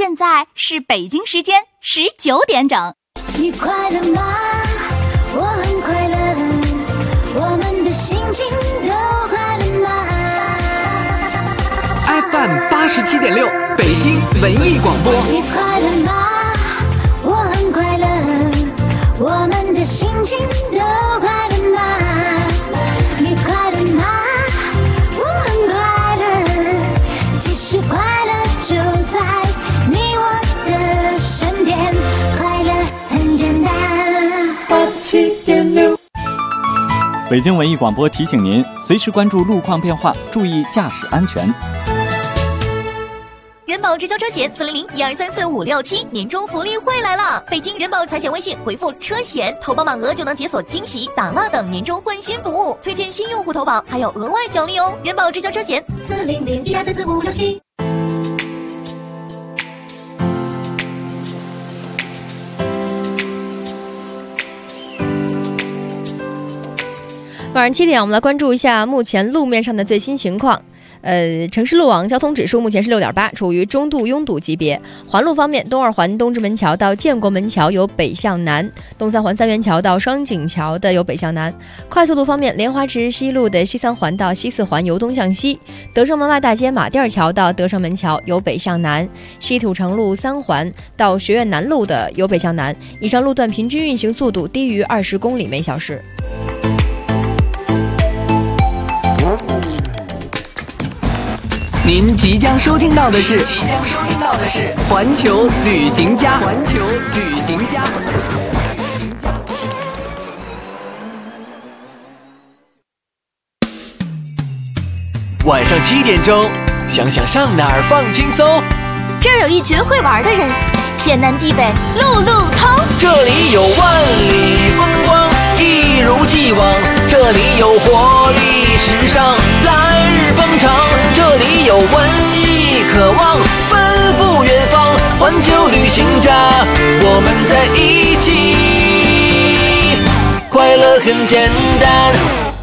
现在是北京时间19点整。 你快乐吗？我很快乐，我们的心情都快乐吗 ？FM 87.6，北京文艺广播。 你快乐吗？我很快乐，我们的心情都快乐吗？你快乐吗？我很快乐，其实快乐就在你我的身边，快乐很简单。87.6， 北京文艺广播提醒您，随时关注路况变化，注意驾驶安全。 人保直销车险400-1234567年终福利会来了！北京人保财险微信回复车险，投保满额就能解锁惊喜、打蜡等年终换新服务，推荐新用户投保还有额外奖励哦！人保直销车险 400-1234567。 晚上7点，我们来关注一下目前路面上的最新情况。城市路网交通指数目前是6.8，处于中度拥堵级别。环路方面，东二环东直门桥到建国门桥由北向南，东三环三元桥到双井桥的由北向南。快速路方面，莲花池西路的西三环到西四环由东向西，德胜门外大街马甸桥到德胜门桥由北向南，西土城路3环到学院南路的由北向南。以上路段平均运行速度低于20公里每小时。 您即将收听到的是环球旅行家。晚上7点钟，想想上哪儿放轻松。 这儿有一群会玩的人，天南地北路路通。 这里有万里风光，一如既往。这里有活力时尚，来日方长。这里有文艺渴望，奔赴远方。环球旅行家，我们在一起，快乐很简单。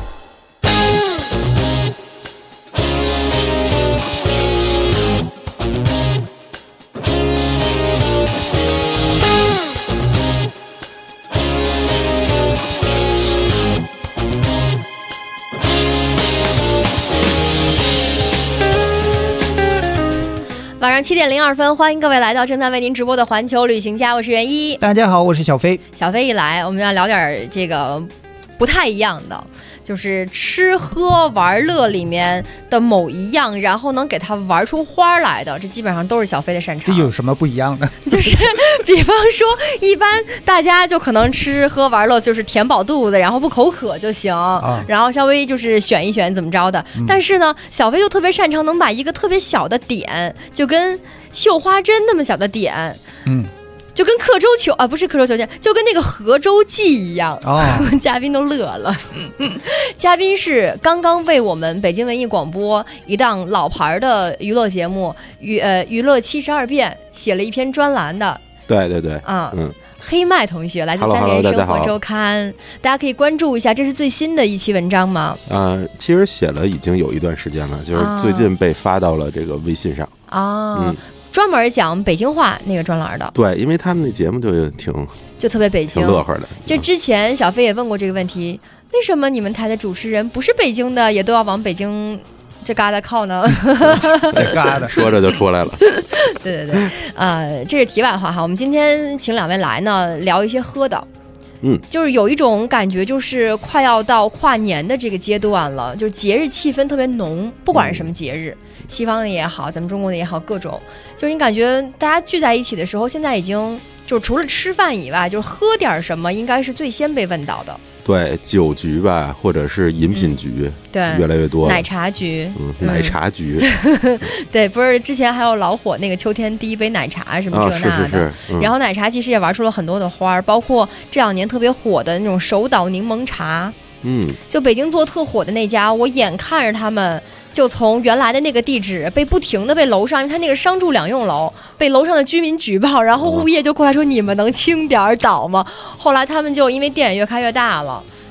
晚上7点02分，欢迎各位来到正在为您直播的环球旅行家，我是袁一。 大家好，我是小飞。 小飞一来，我们要聊点这个不太一样的，就是吃喝玩乐里面的某一样，然后能给它玩出花来的，这基本上都是小飞的擅长。 这有什么不一样的？ 就是比方说，一般大家就可能吃喝玩乐就是填饱肚子，然后不口渴就行，然后稍微就是选一选怎么着的。但是呢，小飞就特别擅长能把一个特别小的点，就跟绣花针那么小的点，就跟刻舟求啊，不是刻舟求剑，就跟那个河州记一样。嘉宾都乐了。嘉宾是刚刚为我们北京文艺广播一档老牌的娱乐节目娱乐72变写了一篇专栏的。 对， 黑麦同学来自3联生活周刊，大家可以关注一下，这是最新的一期文章吗？ 其实写了已经有一段时间了，就是最近被发到了这个微信上。 专门讲北京话那个专栏的。对， 因为他们那节目就特别北京， 挺乐呵的。 就之前小飞也问过这个问题，为什么你们台的主持人不是北京的，也都要往北京这疙瘩靠呢？ 这疙瘩说着就出来了。 对，这是题外话哈。我们今天请2位来呢，聊一些喝的。就是有一种感觉，就是快要到跨年的这个阶段了，就是节日气氛特别浓，不管是什么节日，西方的也好，咱们中国的也好，各种，就是你感觉大家聚在一起的时候，现在已经就是除了吃饭以外，就是喝点什么，应该是最先被问到的。 对，酒局吧，或者是饮品局， 对， 越来越多。 奶茶局， 奶茶局， 对，不是之前还有老火那个秋天第一杯奶茶什么这那的， 是。 然后奶茶其实也玩出了很多的花儿，包括这2年特别火的那种手倒柠檬茶。就北京做特火的那家，我眼看着他们就从原来的那个地址不停的被楼上，因为他那个商住2用楼，被楼上的居民举报，然后物业就过来说你们能轻点倒吗？后来他们就因为店越开越大了，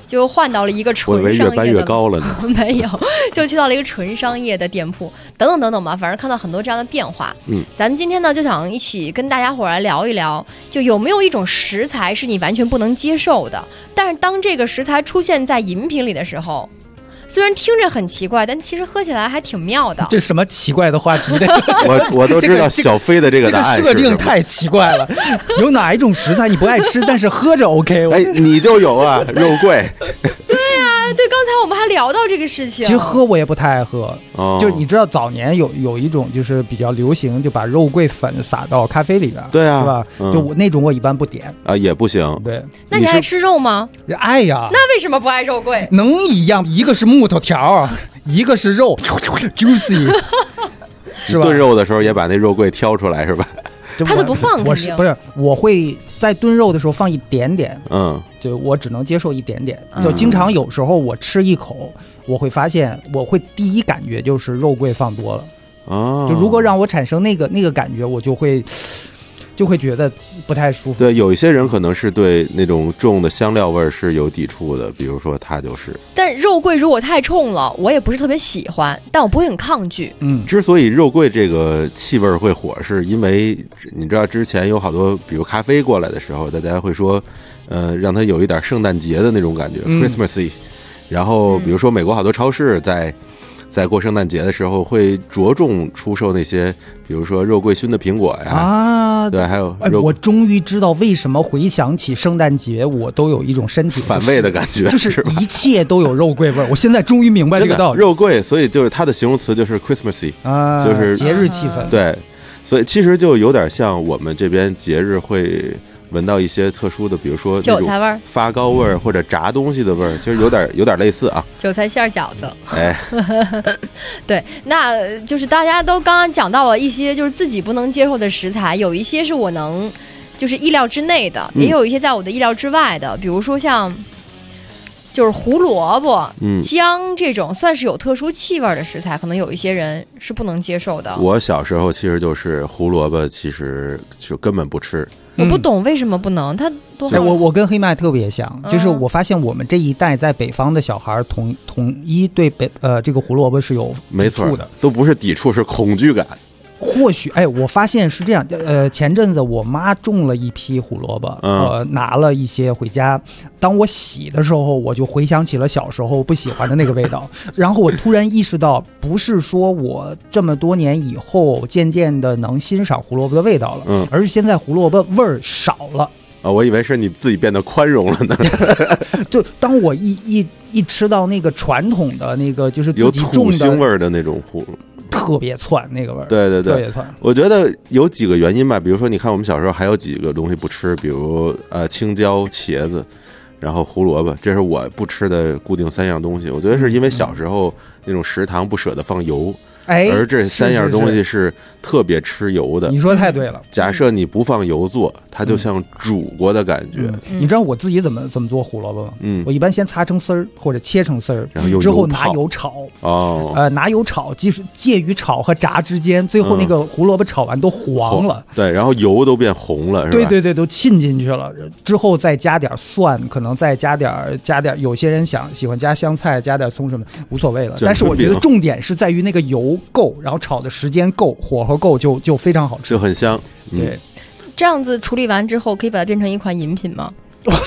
就换到了一个纯商业的， 我以为越搬越高了呢。 没有，就去到了一个纯商业的店铺，等等等等吧，反正看到很多这样的变化。咱们今天呢就想一起跟大家伙来聊一聊，就有没有一种食材是你完全不能接受的，但是当这个食材出现在饮品里的时候，虽然听着很奇怪，但其实喝起来还挺妙的。 这什么奇怪的话题？ 我都知道小飞的这个答案是什么。 这个设定太奇怪了。有哪一种食材你不爱吃，但是喝着 OK？ 哎，你就有啊，肉桂。 对啊，对，刚才我们还聊到这个事情。 其实喝我也不太爱喝，就是你知道早年有一种就是比较流行，就把肉桂粉撒到咖啡里边， 对啊， 是吧？就我那种我一般不点啊，也不行。 对， 那你爱吃肉吗？ 爱呀。 那为什么不爱肉桂？ 能一样？一个是木头条，一个是肉 ，juicy， 是吧？ 炖肉的时候也把那肉桂挑出来，是吧？ 他都不放， 不是，我会在炖肉的时候放一点点，就我只能接受一点点，就经常有时候我吃一口，我会发现我会第一感觉就是肉桂放多了，就如果让我产生那个感觉，我就会觉得不太舒服。 对，有一些人可能是对那种重的香料味是有抵触的，比如说他就是。 但肉桂如果太冲了，我也不是特别喜欢，但我不会很抗拒。 之所以肉桂这个气味会火，是因为你知道之前有好多，比如咖啡过来的时候，大家会说，让它有一点圣诞节的那种感觉，Christmassy。然后比如说美国好多超市在过圣诞节的时候会着重出售那些，比如说肉桂熏的苹果呀，对，还有我终于知道为什么回想起圣诞节我都有一种身体反胃的感觉， 就是一切都有肉桂味。我现在终于明白这个道理。 肉桂，所以就是它的形容词就是 Christmassy， 就是节日气氛。 对，所以其实就有点像我们这边节日会闻到一些特殊的，比如说韭菜味儿、 发糕味儿或者炸东西的味儿，其实有点类似啊。 韭菜馅饺子， 哎， 对，那就是大家都刚刚讲到了一些就是自己不能接受的食材，有一些是我能就是意料之内的，也有一些在我的意料之外的，比如说像就是胡萝卜、姜这种算是有特殊气味的食材，可能有一些人是不能接受的。 我小时候其实就是胡萝卜，其实就根本不吃。 我不懂为什么不能，它多好。 我跟黑麦特别像，就是我发现我们这一代在北方的小孩统一对这个胡萝卜是有抵触的， 都不是抵触，是恐惧感。 或许我发现是这样，前阵子我妈种了一批胡萝卜，拿了一些回家，当我洗的时候，我就回想起了小时候不喜欢的那个味道，然后我突然意识到，不是说我这么多年以后渐渐的能欣赏胡萝卜的味道了，而是现在胡萝卜味儿少了。 我以为是你自己变得宽容了呢。 就当我一吃到那个传统的那个就是自己种的有土腥味儿的那种胡萝卜， 特别窜那个味儿， 对， 特别窜。 我觉得有几个原因吧，比如说你看我们小时候还有几个东西不吃，比如青椒、茄子，然后胡萝卜，这是我不吃的固定3样东西。我觉得是因为小时候那种食堂不舍得放油。而这3样东西是特别吃油的。 你说太对了。 假设你不放油做，它就像煮过的感觉。 你知道我自己怎么做胡萝卜吗？我一般先擦成丝儿或者切成丝儿， 然后之后拿油炒。拿油炒，就是介于炒和炸之间，最后那个胡萝卜炒完都黄了。 对，然后油都变红了，是吧？ 对，都沁进去了。之后再加点蒜，可能再加点，有些人喜欢加香菜，加点葱什么，无所谓了。但是我觉得重点是在于那个油够，然后炒的时间够，火候够，就非常好吃， 就很香。 对， 这样子处理完之后，可以把它变成一款饮品吗？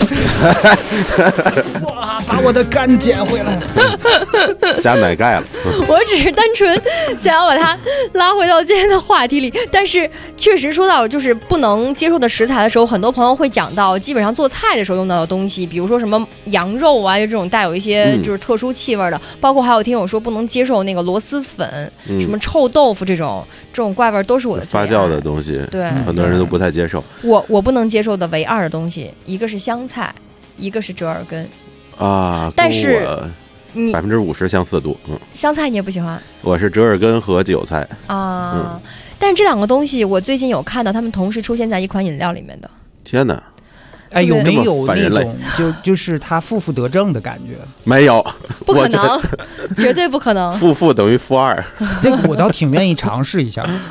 哇，把我的肝捡回来了， 加奶盖了。 我只是单纯想要把它拉回到今天的话题里，但是确实说到就是不能接受的食材的时候，很多朋友会讲到基本上做菜的时候用到的东西，比如说什么羊肉啊，就这种带有一些就是特殊气味的，包括还有听友说不能接受那个螺蛳粉、什么臭豆腐这种怪味都是我的最爱。 发酵的东西， 对， 很多人都不太接受。 我不能接受的唯2的东西，一个是香菜，一个是折耳根啊， 但是你 50%相似度， 香菜你也不喜欢？ 我是折耳根和韭菜啊，但是这2个东西我最近有看到它们同时出现在一款饮料里面的。 天哪！ 有没有那种就是他负得正的感觉？ 没有， 不可能，绝对不可能。 负等于负2， 这个我倒挺愿意尝试一下。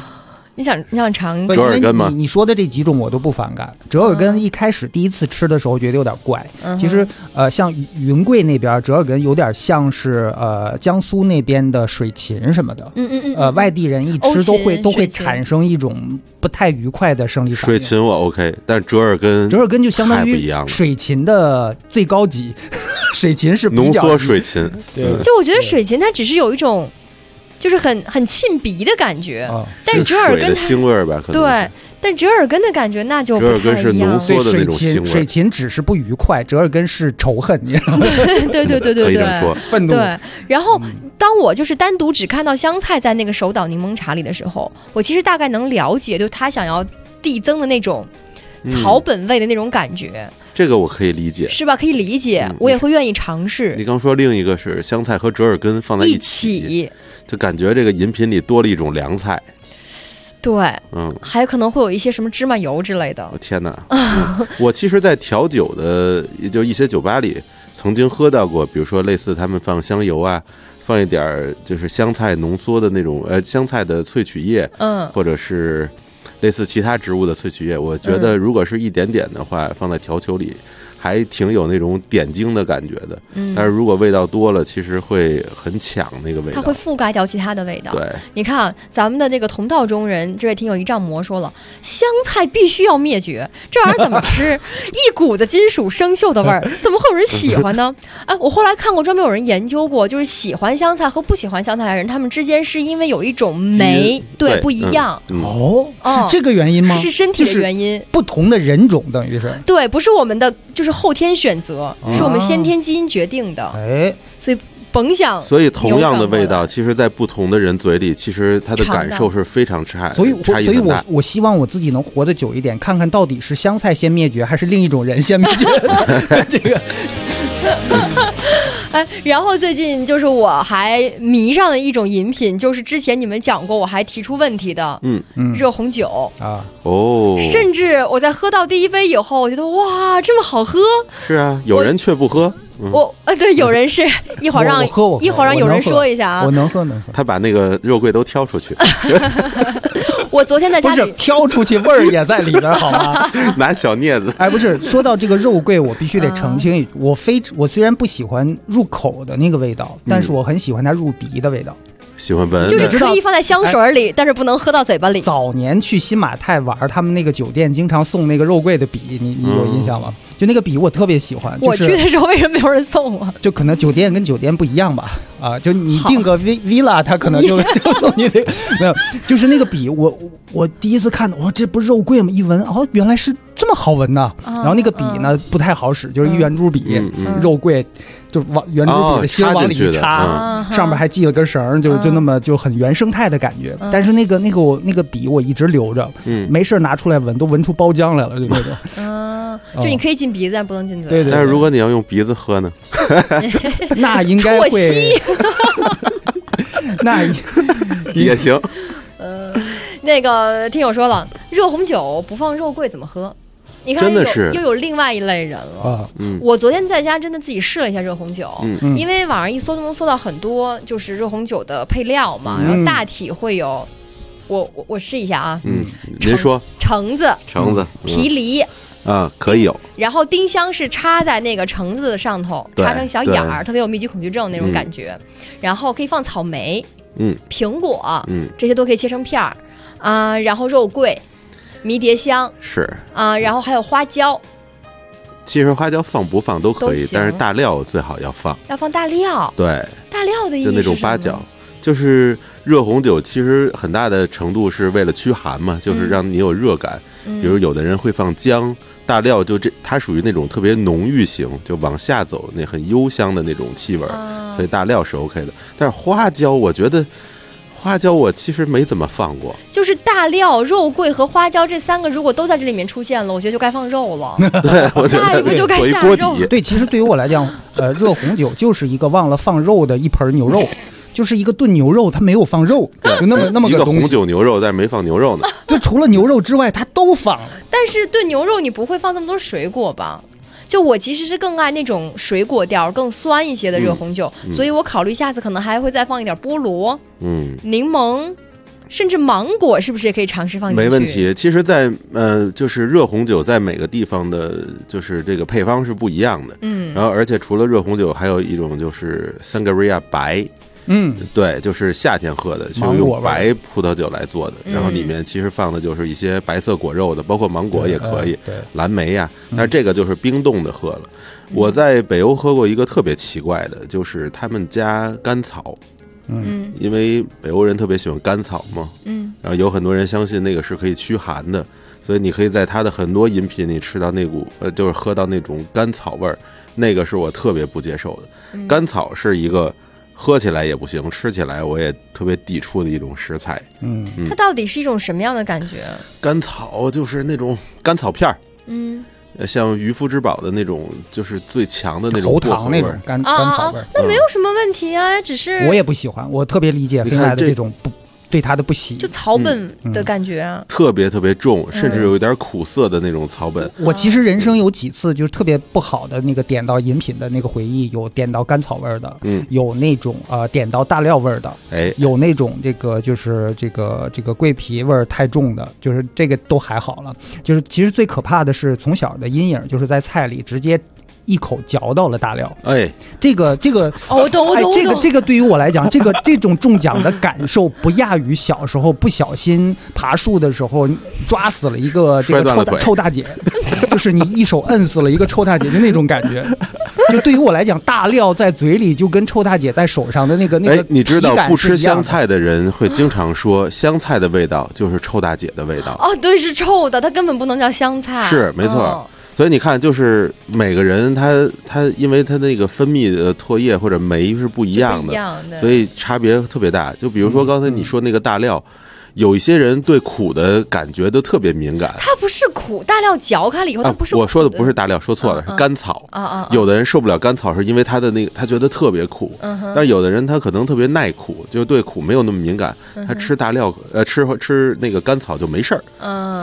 你想尝折耳根吗？ 你说的这几种我都不反感。折耳根一开始第一次吃的时候觉得有点怪，其实像云贵那边折耳根有点像是江苏那边的水芹什么的，外地人一吃都会产生一种不太愉快的生理反应。 水芹我 OK， 但折耳根就相当于水芹的最高级，水芹是浓缩水芹。 对， 就我觉得水芹它只是有一种。就是很沁鼻的感觉，但是折耳根的腥味吧，可能对，但折耳根的感觉那就不太一样。 折耳根是浓缩的那种腥味， 水芹只是不愉快，折耳根是仇恨，你知道吗？ 对， 可以这么说， 愤怒。 对，然后当我就是单独只看到香菜在那个手捣柠檬茶里的时候，我其实大概能了解，就他想要递增的那种草本味的那种感觉。 这个我可以理解， 是吧？可以理解，我也会愿意尝试。 你刚说另一个是香菜和折耳根放在一起，就感觉这个饮品里多了一种凉菜。 对，还有可能会有一些什么芝麻油之类的。 我天哪！我其实，在调酒的，也就一些酒吧里曾经喝到过，比如说类似他们放香油啊，放一点就是香菜浓缩的那种香菜的萃取液，或者是类似其他植物的萃取液，我觉得如果是一点点的话，放在调酒里还挺有那种点睛的感觉的。但是如果味道多了，其实会很抢那个味道， 它会覆盖掉其他的味道。 对， 你看咱们的这个同道中人，这位听友一丈魔说了，香菜必须要灭绝，这玩意儿怎么吃？一股子金属生锈的味儿，怎么会有人喜欢呢？我后来看过专门有人研究过，就是喜欢香菜和不喜欢香菜的人，他们之间是因为有一种酶对不一样。 是这个原因吗？ 是身体的原因， 不同的人种等于是对，不是我们的就是后天选择，是我们先天基因决定的。所以甭想。 所以同样的味道，其实在不同的人嘴里，其实它的感受是非常差异很大。 我希望我自己能活得久一点，看看到底是香菜先灭绝，还是另一种人先灭绝。这个。 然后最近就是我还迷上了一种饮品，就是之前你们讲过我还提出问题的热红酒啊。 甚至我在喝到第一杯以后，我觉得哇这么好喝。 是啊，有人却不喝。 对，有人是一会儿让有人说一下啊。 我能喝。 他把那个肉桂都挑出去。 我昨天在家里不是挑出去，味儿也在里边，好吗？ 拿小镊子。 不是说到这个肉桂，我必须得澄清，我虽然不喜欢入口的那个味道，但是我很喜欢它入鼻的味道。 喜欢闻， 就是可以放在香水里，但是不能喝到嘴巴里。 早年去新马泰玩，他们那个酒店经常送那个肉桂的笔，你有印象吗？就那个笔我特别喜欢。 我去的时候为什么没有人送我？ 就可能酒店跟酒店不一样吧。就你订个 villa， 他可能就送你这个。没有，就是那个笔，我第一次看，这不是肉桂吗？一闻，原来是这么好闻呐。然后那个笔呢不太好使，就是一圆珠笔，肉桂就往圆珠笔的芯往里一插，上面还系了根绳，就那么就很原生态的感觉。但是那个笔我一直留着，没事拿出来闻，都闻出包浆来了，就那种。 就你可以进鼻子，但不能进嘴。 对。 但是如果你要用鼻子喝呢？ 那应该会。那也行。 那个听友说了，热红酒不放肉桂怎么喝？你看，又有另外一类人了。我昨天在家真的自己试了一下热红酒，因为网上一搜就能搜到很多就是热红酒的配料嘛，然后大体会有，我试一下啊。 您说。 橙子、皮梨。 可以有。 然后丁香是插在那个橙子的上头，插成小眼儿，特别有密集恐惧症那种感觉。然后可以放草莓、苹果，这些都可以切成片儿然后肉桂、迷迭香是然后还有花椒。 其实花椒放不放都可以，但是大料最好要放大料。 对， 大料的意思就那种八角。就是热红酒其实很大的程度是为了驱寒嘛，就是让你有热感。比如有的人会放姜、大料，它属于那种特别浓郁型，就往下走那很幽香的那种气味，所以大料是 OK 的。但是花椒，我觉得花椒我其实没怎么放过。 就是大料、肉桂和花椒这三个如果都在这里面出现了，我觉得就该放肉了。 对，我觉得下一步就该下肉。 对，其实对于我来讲，热红酒就是一个忘了放肉的一盆牛肉。就是一个炖牛肉，它没有放肉，就那么一个个东西。 红酒牛肉，但没放牛肉呢。 就除了牛肉之外，它都放了。 但是炖牛肉你不会放这么多水果吧？就我其实是更爱那种水果调更酸一些的热红酒，所以我考虑下次可能还会再放一点菠萝、柠檬。 甚至芒果是不是也可以尝试放进去？ 没问题。其实在，就是热红酒在每个地方的，就是这个配方是不一样的。然后而且除了热红酒，还有一种就是 Sangria 白。对，就是夏天喝的，就是用白葡萄酒来做的，然后里面其实放的就是一些白色果肉的，包括芒果也可以，蓝莓呀，但是这个就是冰冻的喝了。我在北欧喝过一个特别奇怪的，就是他们加甘草。因为北欧人特别喜欢甘草嘛，然后有很多人相信那个是可以驱寒的，所以你可以在它的很多饮品里吃到那股就是喝到那种甘草味儿，那个是我特别不接受的。甘草是一个喝起来也不行，吃起来我也特别抵触的一种食材。 它到底是一种什么样的感觉？ 甘草就是那种甘草片儿，像渔夫之宝的那种，就是最强的那种喉糖那种甘草味儿， 那没有什么问题啊，只是我也不喜欢，我特别理解黑麦的这种不对它的不喜， 就草本的感觉啊， 特别特别重，甚至有一点苦涩的那种草本。 我其实人生有几次就是特别不好的那个点到饮品的那个回忆，有点到甘草味的，有那种点到大料味的，有那种这个就是这个桂皮味太重的，就是这个都还好了。就是其实最可怕的是从小的阴影，就是在菜里直接一口嚼到了大料，这个我懂， 这个对于我来讲，这种中奖的感受不亚于小时候不小心爬树的时候抓死了一个这个臭大姐，就是你一手摁死了一个臭大姐的那种感觉。就对于我来讲，大料在嘴里就跟臭大姐在手上的那个你知道不吃香菜的人会经常说香菜的味道就是臭大姐的味道。 对，是臭的，它根本不能叫香菜。 是没错。所以你看，就是每个人他因为他那个分泌的唾液或者酶是不一样的，所以差别特别大。就比如说刚才你说那个大料，有一些人对苦的感觉都特别敏感。 它不是苦，大料嚼开了以后它不是苦的。 我说的不是大料，说错了，是甘草。有的人受不了甘草，是因为他的那个他觉得特别苦。但有的人他可能特别耐苦，就对苦没有那么敏感，他吃大料吃那个甘草就没事儿。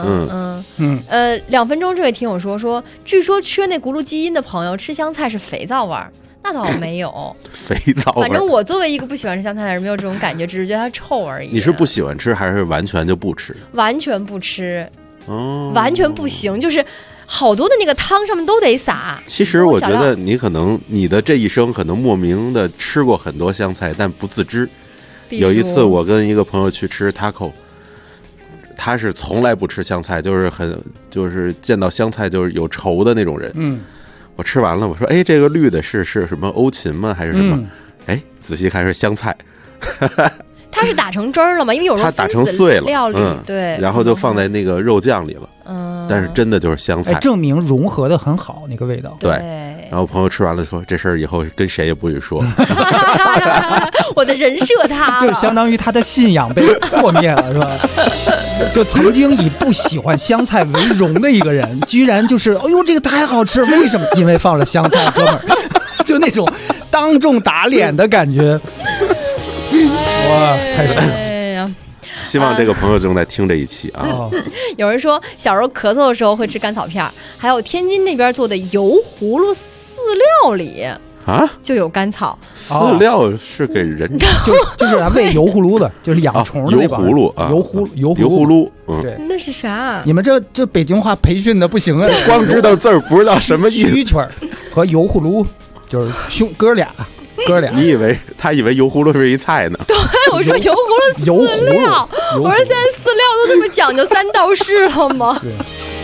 2分钟这位听友说，据说吃那咕噜基因的朋友吃香菜是肥皂味儿。那倒没有， 肥皂味。 反正我作为一个不喜欢吃香菜的人，没有这种感觉，只是觉得它臭而已。 你是不喜欢吃，还是完全就不吃？ 完全不吃，完全不行，就是好多的那个汤上面都得撒。 其实我觉得你可能你的这一生可能莫名的吃过很多香菜，但不自知。有一次我跟一个朋友去吃 taco， 他是从来不吃香菜，就是见到香菜就是有仇的那种人。我吃完了，我说：“这个绿的是什么欧芹吗？还是什么？”仔细看是香菜。 它是打成汁儿了吗？因为有时候它打成碎了， 料理对， 然后就放在那个肉酱里了。但是真的就是香菜， 证明融合的很好，那个味道。 对。然后朋友吃完了说：“这事儿以后跟谁也不许说。” 我的人设塌了， 就相当于他的信仰被破灭了，是吧？就曾经以不喜欢香菜为荣的一个人，居然就是这个太好吃，为什么？因为放了香菜，哥们儿，就那种当众打脸的感觉。哇，太爽了！ 希望这个朋友正在听这一期啊。 有人说小时候咳嗽的时候会吃甘草片，还有天津那边做的油葫芦饲料里就有甘草。 饲料是给人就是喂油葫芦的，就是养虫的那把油葫芦啊，油葫芦。 对， 那是啥？ 你们这北京话培训的不行啊， 光知道字儿不知道什么意思。 蛐蛐和油葫芦就是哥俩。 他以为油葫芦是一菜呢。 对，我说油葫芦饲料，我说现在饲料都这么讲究3道式了吗？对。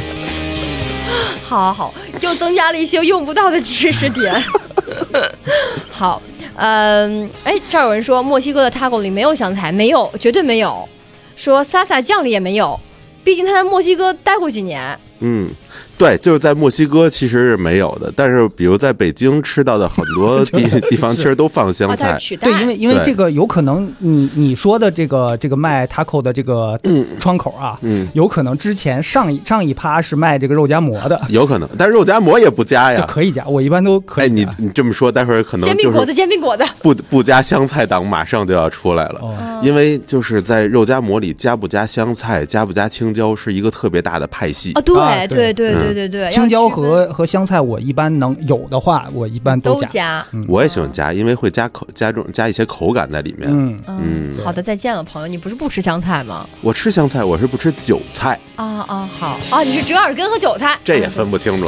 好，又增加了一些用不到的知识点。好，这儿有人说墨西哥的 taco 里没有香菜，没有，绝对没有。说萨萨酱里也没有，毕竟他在墨西哥待过几年。 对，就是在墨西哥其实是没有的，但是比如在北京吃到的很多地方其实都放香菜。 对，因为这个有可能你说的这个卖 taco 的这个窗口啊，有可能之前上一趴是卖这个肉夹馍的， 有可能，但是肉夹馍也不加呀。 可以加，我一般都可以。 你这么说，待会儿可能煎饼果子不加香菜党马上就要出来了，因为就是在肉夹馍里加不加香菜、加不加青椒是一个特别大的派系。 对， 对， 青椒和香菜我一般能有的话，我一般都加。 我也喜欢加，因为会加一些口感在里面。 好的，再见了，朋友。你不是不吃香菜吗？ 我吃香菜，我是不吃韭菜。 好你是折耳根和韭菜， 这也分不清楚。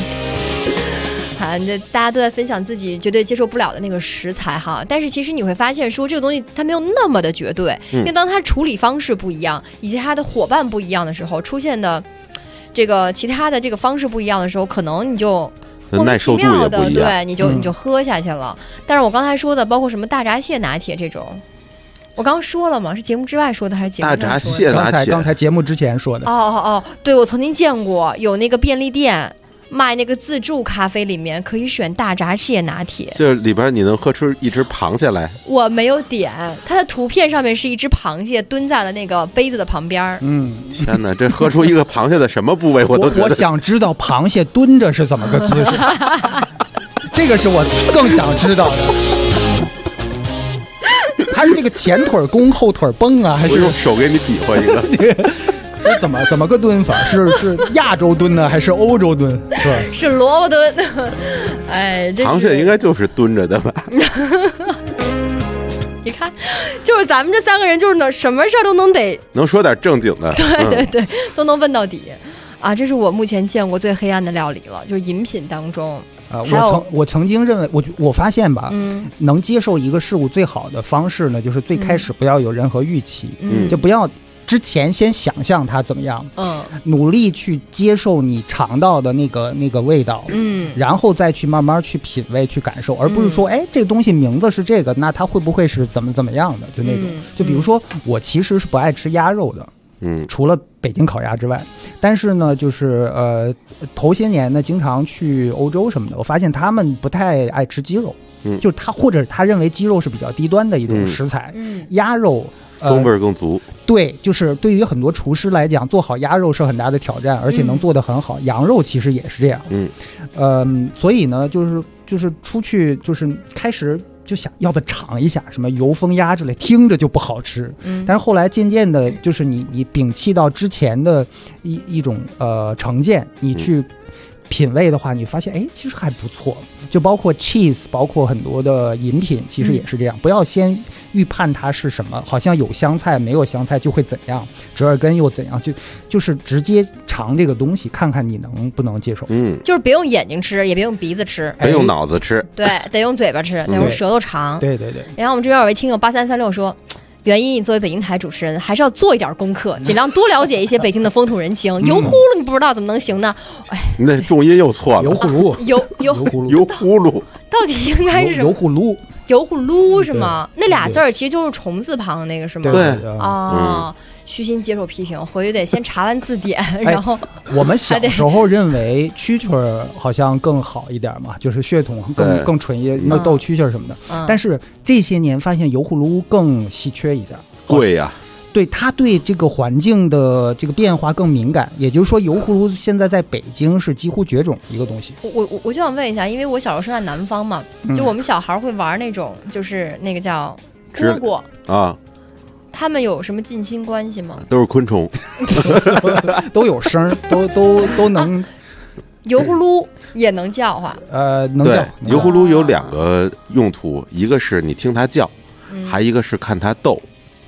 大家都在分享自己绝对接受不了的那个食材哈，但是其实你会发现说这个东西它没有那么的绝对，因为当它处理方式不一样，以及它的伙伴不一样的时候，出现的这个其他的这个方式不一样的时候，可能你就莫名其妙的对你就喝下去了。但是我刚才说的包括什么大闸蟹拿铁这种，我刚说了吗？是节目之外说的还是节目之内说的？ 大闸蟹拿铁刚才节目之前说的。 对，我曾经见过有那个便利店卖那个自助咖啡，里面可以选大闸蟹拿铁， 就里边你能喝出一只螃蟹来。 我没有点，它的图片上面是一只螃蟹蹲在了那个杯子的旁边。 天哪，这喝出一个螃蟹的什么部位我都觉得。 我想知道螃蟹蹲着是怎么个姿势，这个是我更想知道的。他是这个前腿弓后腿绷啊，还是我用手给你比划一个？ 怎么个蹲法？是亚洲蹲呢，还是欧洲蹲？是吧？ 是萝卜蹲。 螃蟹应该就是蹲着的吧？ 你看，就是咱们这三个人，就是什么事儿都能说点正经的， 对，都能问到底啊！这是我目前见过最黑暗的料理了，就是饮品当中。 我曾经认为，我发现吧，能接受一个事物最好的方式呢，就是最开始不要有任何预期，就不要之前先想象它怎么样，努力去接受你尝到的那个味道，然后再去慢慢去品味去感受，而不是说这个东西名字是这个，那它会不会是怎么样的，就那种，就比如说我其实是不爱吃鸭肉的。除了北京烤鸭之外，但是呢，就是头些年呢，经常去欧洲什么的，我发现他们不太爱吃鸡肉，就是或者他认为鸡肉是比较低端的一种食材，鸭肉风味更足。 对，就是对于很多厨师来讲，做好鸭肉是很大的挑战，而且能做得很好。羊肉其实也是这样，所以呢，就是出去就是开始。就想要不尝一下什么油封鸭之类，听着就不好吃。但是后来渐渐的，就是你摒弃到之前的一种成见，你去品味的话，你发现其实还不错。就包括 cheese， 包括很多的饮品，其实也是这样。不要先预判它是什么，好像有香菜没有香菜就会怎样，折耳根又怎样，就是直接尝这个东西，看看你能不能接受。 就是别用眼睛吃，也别用鼻子吃， 别用脑子吃， 对，得用嘴巴吃，得用舌头尝。 对。 然后我们这边有位听友8336说。袁一作为北京台主持人，还是要做一点功课，尽量多了解一些北京的风土人情。油葫芦你不知道怎么能行呢？ 那重音又错了。 油葫芦， 油葫芦， 到底应该是什么？ 油葫芦是吗？那俩字儿其实就是虫字旁那个是吗？ 对虚心接受批评，回去得先查完字典，然后我们小时候认为蛐蛐儿好像更好一点嘛，就是血统更纯一，那斗蛐蛐儿什么的。但是这些年发现油葫芦更稀缺一点， 贵呀。 对，它对这个环境的这个变化更敏感，也就是说，油葫芦现在在北京是几乎绝种一个东西。 我就想问一下，因为我小时候生在南方嘛，就我们小孩会玩那种，就是那个叫蝈蝈啊。他们有什么近亲关系吗？ 都是昆虫， 都有声，都能。 油葫芦也能叫唤， 能叫。 油葫芦有两个用途，一个是你听它叫，还一个是看它斗。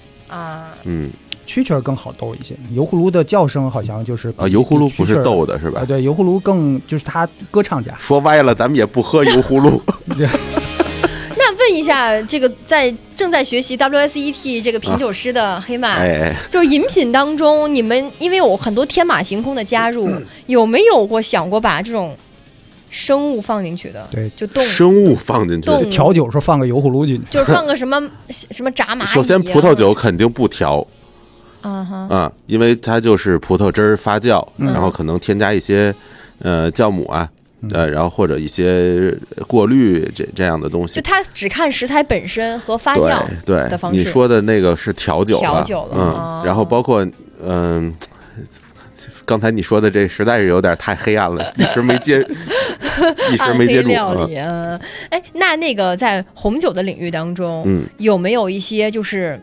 蛐蛐儿更好斗一些，油葫芦的叫声好像就是油葫芦不是斗的是吧？ 对，油葫芦更就是它歌唱家。 说歪了，咱们也不喝油葫芦。 那问一下，这个正在学习 WSET 这个品酒师的黑曼，就是饮品当中，你们因为有很多天马行空的加入，有没有想过把这种生物放进去的？ 对， 就动生物放进去， 调酒时候放个油葫芦进去， 就是放个什么炸蚂蚁。 首先，葡萄酒肯定不调。因为它就是葡萄汁儿发酵，然后可能添加一些酵母啊。然后或者一些过滤这样的东西， 就它只看食材本身和发酵的方式。 你说的那个是调酒了， 然后包括刚才你说的这实在是有点太黑暗了，一时没接住。 料理那个在红酒的领域当中，有没有一些就是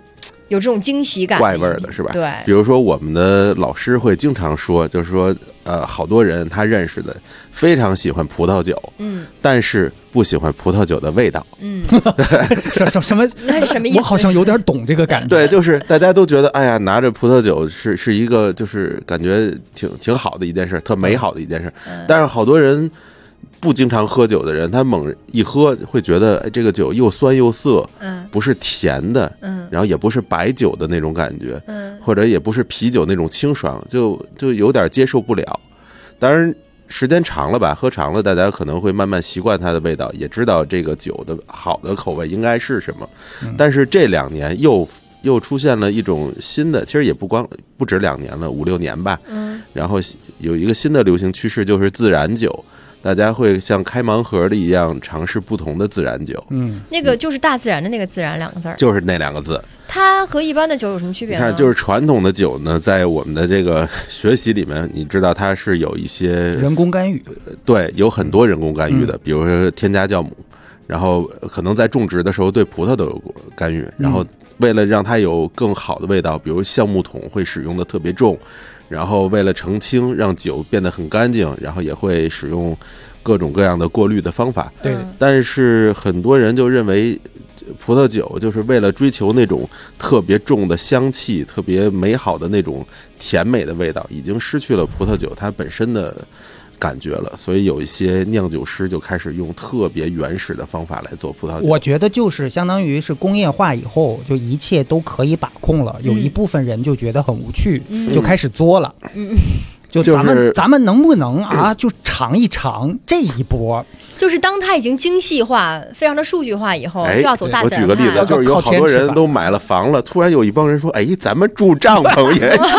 有这种惊喜感， 怪味儿的是吧？ 对， 比如说我们的老师会经常说，就是说，好多人他认识的非常喜欢葡萄酒，但是不喜欢葡萄酒的味道， 什么？ 那是什么意思？ 我好像有点懂这个感觉。 对，就是大家都觉得，哎呀，拿着葡萄酒是一个，就是感觉挺好的一件事，特美好的一件事，但是好多人。不经常喝酒的人，他猛一喝会觉得，哎，这个酒又酸又涩，不是甜的，然后也不是白酒的那种感觉，或者也不是啤酒那种清爽，就有点接受不了。当然，时间长了吧，喝长了，大家可能会慢慢习惯它的味道，也知道这个酒的好的口味应该是什么。但是这2年又出现了一种新的，其实也不止2年了，5、6年吧。然后有一个新的流行趋势，就是自然酒。大家会像开盲盒的一样尝试不同的自然酒， 那个就是大自然的那个自然2个字， 就是那2个字。 它和一般的酒有什么区别呢？ 你看，就是传统的酒呢，在我们的这个学习里面，你知道它是有一些人工干预， 对，有很多人工干预的，比如说添加酵母，然后可能在种植的时候对葡萄都有干预，然后为了让它有更好的味道，比如橡木桶会使用的特别重。然后为了澄清，让酒变得很干净，然后也会使用各种各样的过滤的方法。 对， 但是很多人就认为葡萄酒就是为了追求那种特别重的香气，特别美好的那种甜美的味道，已经失去了葡萄酒它本身的感觉了，所以有一些酿酒师就开始用特别原始的方法来做葡萄酒。 我觉得就是相当于是工业化以后，就一切都可以把控了。有一部分人就觉得很无趣，就开始作了。就咱们能不能啊，就尝一尝这一波？ 就是当它已经精细化、非常的数据化以后，就要走大自然派。 我举个例子，就是有好多人都买了房了，突然有一帮人说：“哎，咱们住帐篷也行。”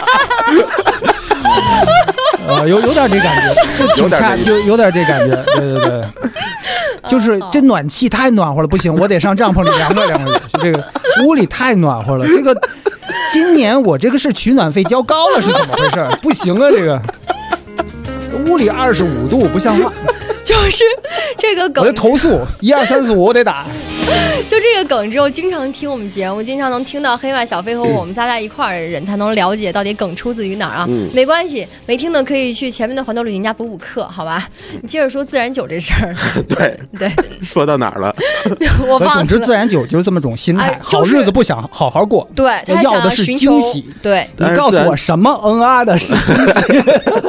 有点这感觉，有点这感觉，对，就是这暖气太暖和了，不行，我得上帐篷里凉快。这个屋里太暖和了，这个今年我这个是取暖费交高了，是怎么回事？不行啊，这个屋里25度不像话。 就是这个梗， 我得投诉1、2、3、4、5，我得打。 就这个梗，只有经常听我们节目，经常能听到黑麦小飞和我们仨在一块儿的人才能了解到底梗出自于哪儿啊。没关系，没听的可以去前面的环球旅行家补课，好吧？你接着说自然酒这事儿。对， 说到哪儿了？ 我忘了。 总之，自然酒就是这么种心态，好日子不想好好过， 对，他要的是惊喜。 对， 你告诉我什么的是惊喜？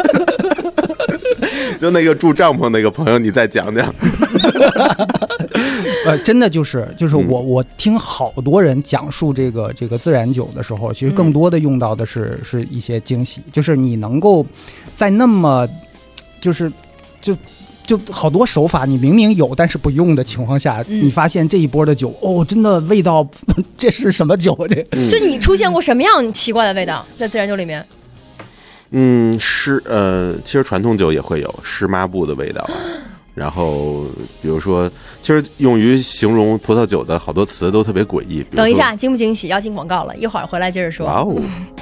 就那个住帐篷那个朋友，你再讲讲。 真的就是我听好多人讲述这个自然酒的时候，其实更多的用到的是一些惊喜，就是你能够在那么就好多手法你明明有但是不用的情况下，你发现这一波的酒真的味道，这是什么酒？ 就你出现过什么样奇怪的味道在自然酒里面？ 其实传统酒也会有湿抹布的味道，然后比如说，其实用于形容葡萄酒的好多词都特别诡异。 等一下，惊不惊喜？要进广告了，一会儿回来接着说。 哇哦！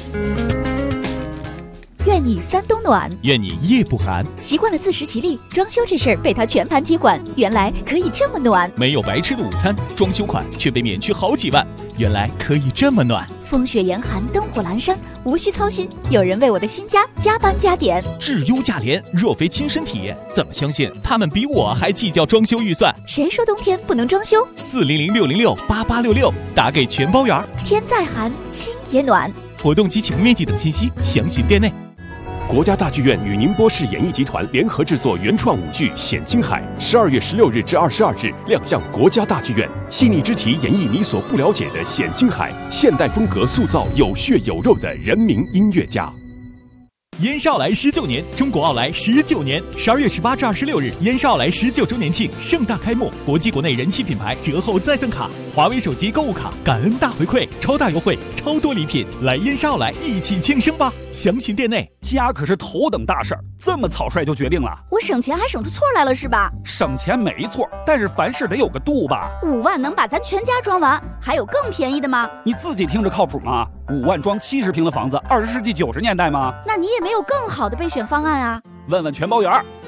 愿你3冬暖， 愿你夜不寒。 习惯了自食其力，装修这事儿被他全盘接管，原来可以这么暖。 没有白吃的午餐，装修款却被免去好几万，原来可以这么暖。 风雪严寒，灯火阑珊，无需操心，有人为我的新家加班加点。 质优价廉，若非亲身体验，怎么相信他们比我还计较装修预算？ 谁说冬天不能装修 ？400-606-8866，打给全包圆。 天再寒，心也暖。 活动及启动面积等信息详询店内。 国家大剧院与宁波市演艺集团联合制作原创舞剧《显青海》，12月16日至22日亮相国家大剧院。细腻之题演绎你所不了解的显青海，现代风格塑造有血有肉的人民音乐家。 燕少来19年，中国奥莱19年，12月18至26日，燕少来19周年庆盛大开幕，国际国内人气品牌折后再赠卡，华为手机购物卡，感恩大回馈，超大优惠，超多礼品，来燕少来一起庆生吧！详询店内。 家可是头等大事儿，这么草率就决定了？ 我省钱还省出错来了是吧？ 省钱没错，但是凡事得有个度吧。 5万能把咱全家装完，还有更便宜的吗？ 你自己听着靠谱吗？5万装70平的房子，20世纪90年代吗？ 那你也没有更好的备选方案啊。 问问全包圆，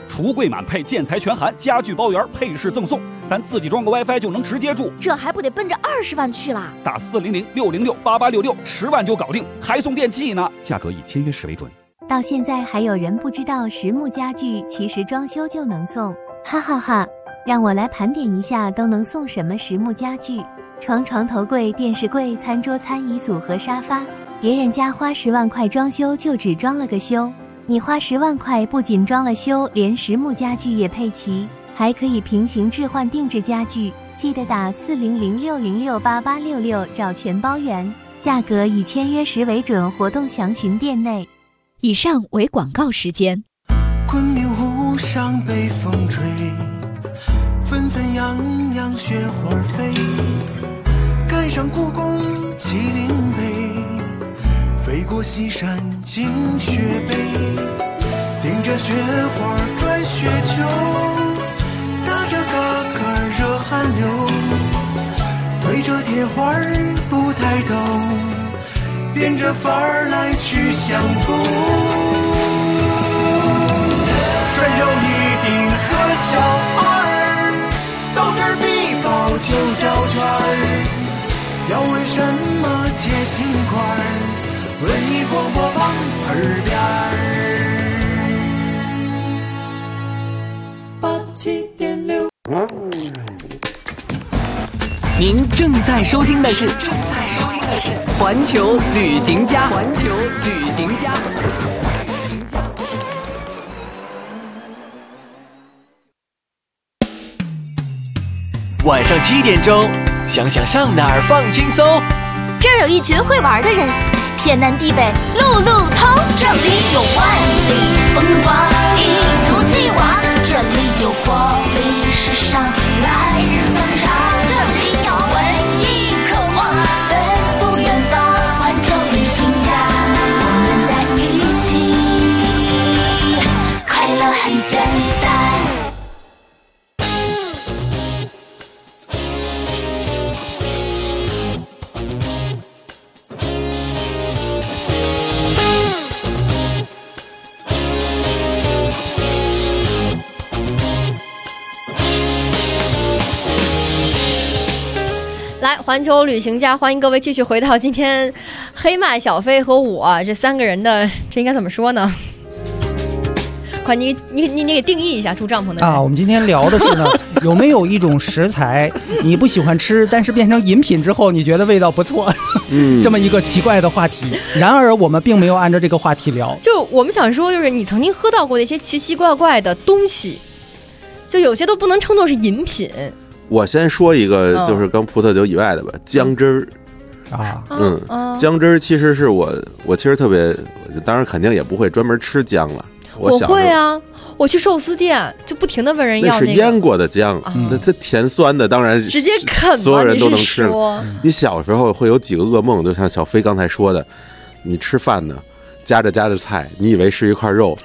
橱柜满配，建材全含，家具包圆，配饰赠送，咱自己装个 WiFi 就能直接住， 这还不得奔着20万去啦？ 打400-606-8866，10万就搞定，还送电器呢，价格以签约时为准。 到现在还有人不知道实木家具其实装修就能送，哈哈哈！让我来盘点一下都能送什么实木家具：床、床头柜、电视柜、餐桌、餐椅组和沙发。别人家花10万块装修就只装了个修，你花10万块不仅装了修，连实木家具也配齐，还可以平行置换定制家具。记得打400-606-8866找全包圆，价格以签约时为准，活动详询店内。 以上为广告时间。 昆明湖上北风吹，纷纷扬扬雪花飞，赶上故宫麒麟碑，飞过西山进雪北，顶着雪花转雪球，打着嘎嘎热汗流，对着铁花不抬头，变着法儿来去相逢。涮肉一定和小二，豆汁儿必包9小圈儿，要为什么接心块儿？文艺广播旁耳边87.6。 您正在收听的是环球旅行家。 晚上7点钟，想想上哪儿放轻松。 这儿有一群会玩的人，天南地北路路通。这里有万里风光，一如既往。这里有活力时尚，来日方长。这里有文艺渴望，奔赴远方。环球旅行家，我们在一起，快乐很简单。 来，环球旅行家，欢迎各位继续回到今天黑马、小飞和我这3个人的，这应该怎么说呢？快，你给定义一下住帐篷的人啊！我们今天聊的是呢，有没有一种食材你不喜欢吃，但是变成饮品之后你觉得味道不错？这么一个奇怪的话题。然而我们并没有按照这个话题聊， 就我们想说，就是你曾经喝到过的一些奇奇怪怪的东西，就有些都不能称作是饮品。 我先说一个，就是跟葡萄酒以外的吧，姜汁儿啊， 姜汁儿其实是我其实特别，当然肯定也不会专门吃姜了。我会啊，我去寿司店就不停的问人要那是腌过的姜，那它甜酸的，当然直接啃， 所有人都能吃。你小时候会有几个噩梦，就像小飞刚才说的，你吃饭呢。夹着菜，你以为是一块肉，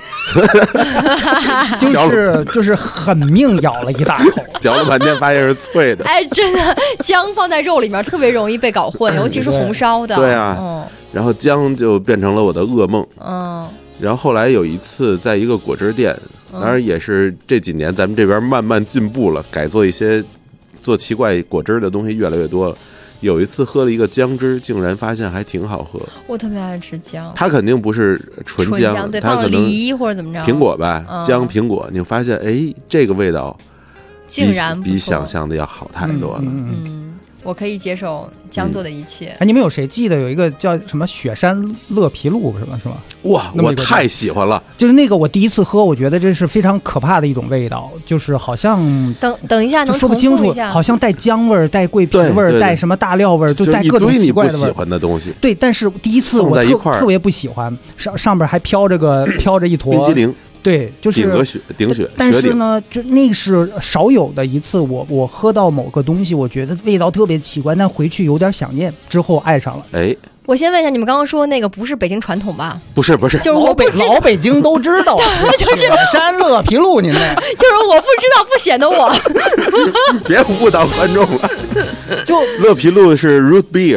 就是狠命咬了一大口， 嚼了半天发现是脆的。 哎，真的，姜放在肉里面特别容易被搞混，尤其是红烧的。 对啊，然后姜就变成了我的噩梦。然后后来有一次在一个果汁店，当然也是这几年咱们这边慢慢进步了，改做一些做奇怪果汁的东西越来越多了。有一次喝了一个姜汁，竟然发现还挺好喝。 我特别爱吃姜， 它肯定不是纯姜， 对， 它可能梨或者怎么着， 苹果吧，姜苹果，你发现哎，这个味道竟然比想象的要好太多了。 我可以接受姜做的一切。 哎，你们有谁记得有一个叫什么雪山乐皮露是吧？ 哇，我太喜欢了！ 就是那个我第一次喝，我觉得这是非常可怕的一种味道，就是好像等一下能说不清楚，好像带姜味儿、带桂皮味儿、带什么大料味儿，就带各种奇怪的味儿。 你不喜欢的东西。 对，但是第一次我特别不喜欢，上边还飘着一坨冰激凌。 对，就是顶雪， 但是呢，就那是少有的一次，我喝到某个东西，我觉得味道特别奇怪，但回去有点想念，之后爱上了。 哎， 我先问一下，你们刚刚说那个不是北京传统吧？ 不是， 就是老北京都知道，就是雪山乐皮露，您那就是我不知道，不显得我别误导观众了。就乐皮露是 root beer。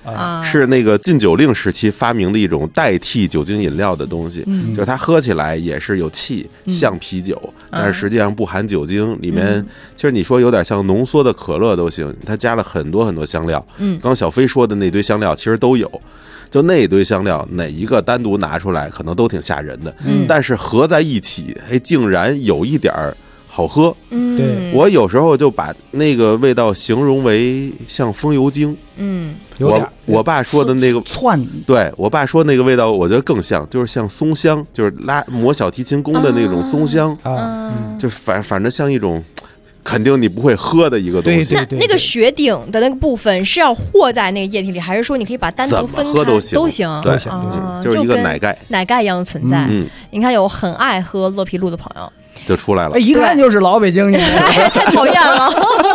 是那个禁酒令时期发明的一种代替酒精饮料的东西，就是它喝起来也是有气，像啤酒，但是实际上不含酒精，里面其实你说有点像浓缩的可乐都行，它加了很多很多香料。刚小飞说的那堆香料其实都有。就那一堆香料，哪一个单独拿出来，可能都挺吓人的。但是合在一起，竟然有一点好喝。 对， 我有时候就把那个味道形容为像风油精。我爸说的那个窜， 对我爸说那个味道，我觉得更像，就是像松香，就是磨小提琴弓的那种松香就反正像一种。肯定你不会喝的一个东西。 那个雪顶的那个部分是要和在那个液体里，还是说你可以把单独分开？ 喝都行， 对， 就是一个奶盖一样的存在。你看，有很爱喝乐皮露的朋友就出来了， 一看就是老北京人， 太讨厌了。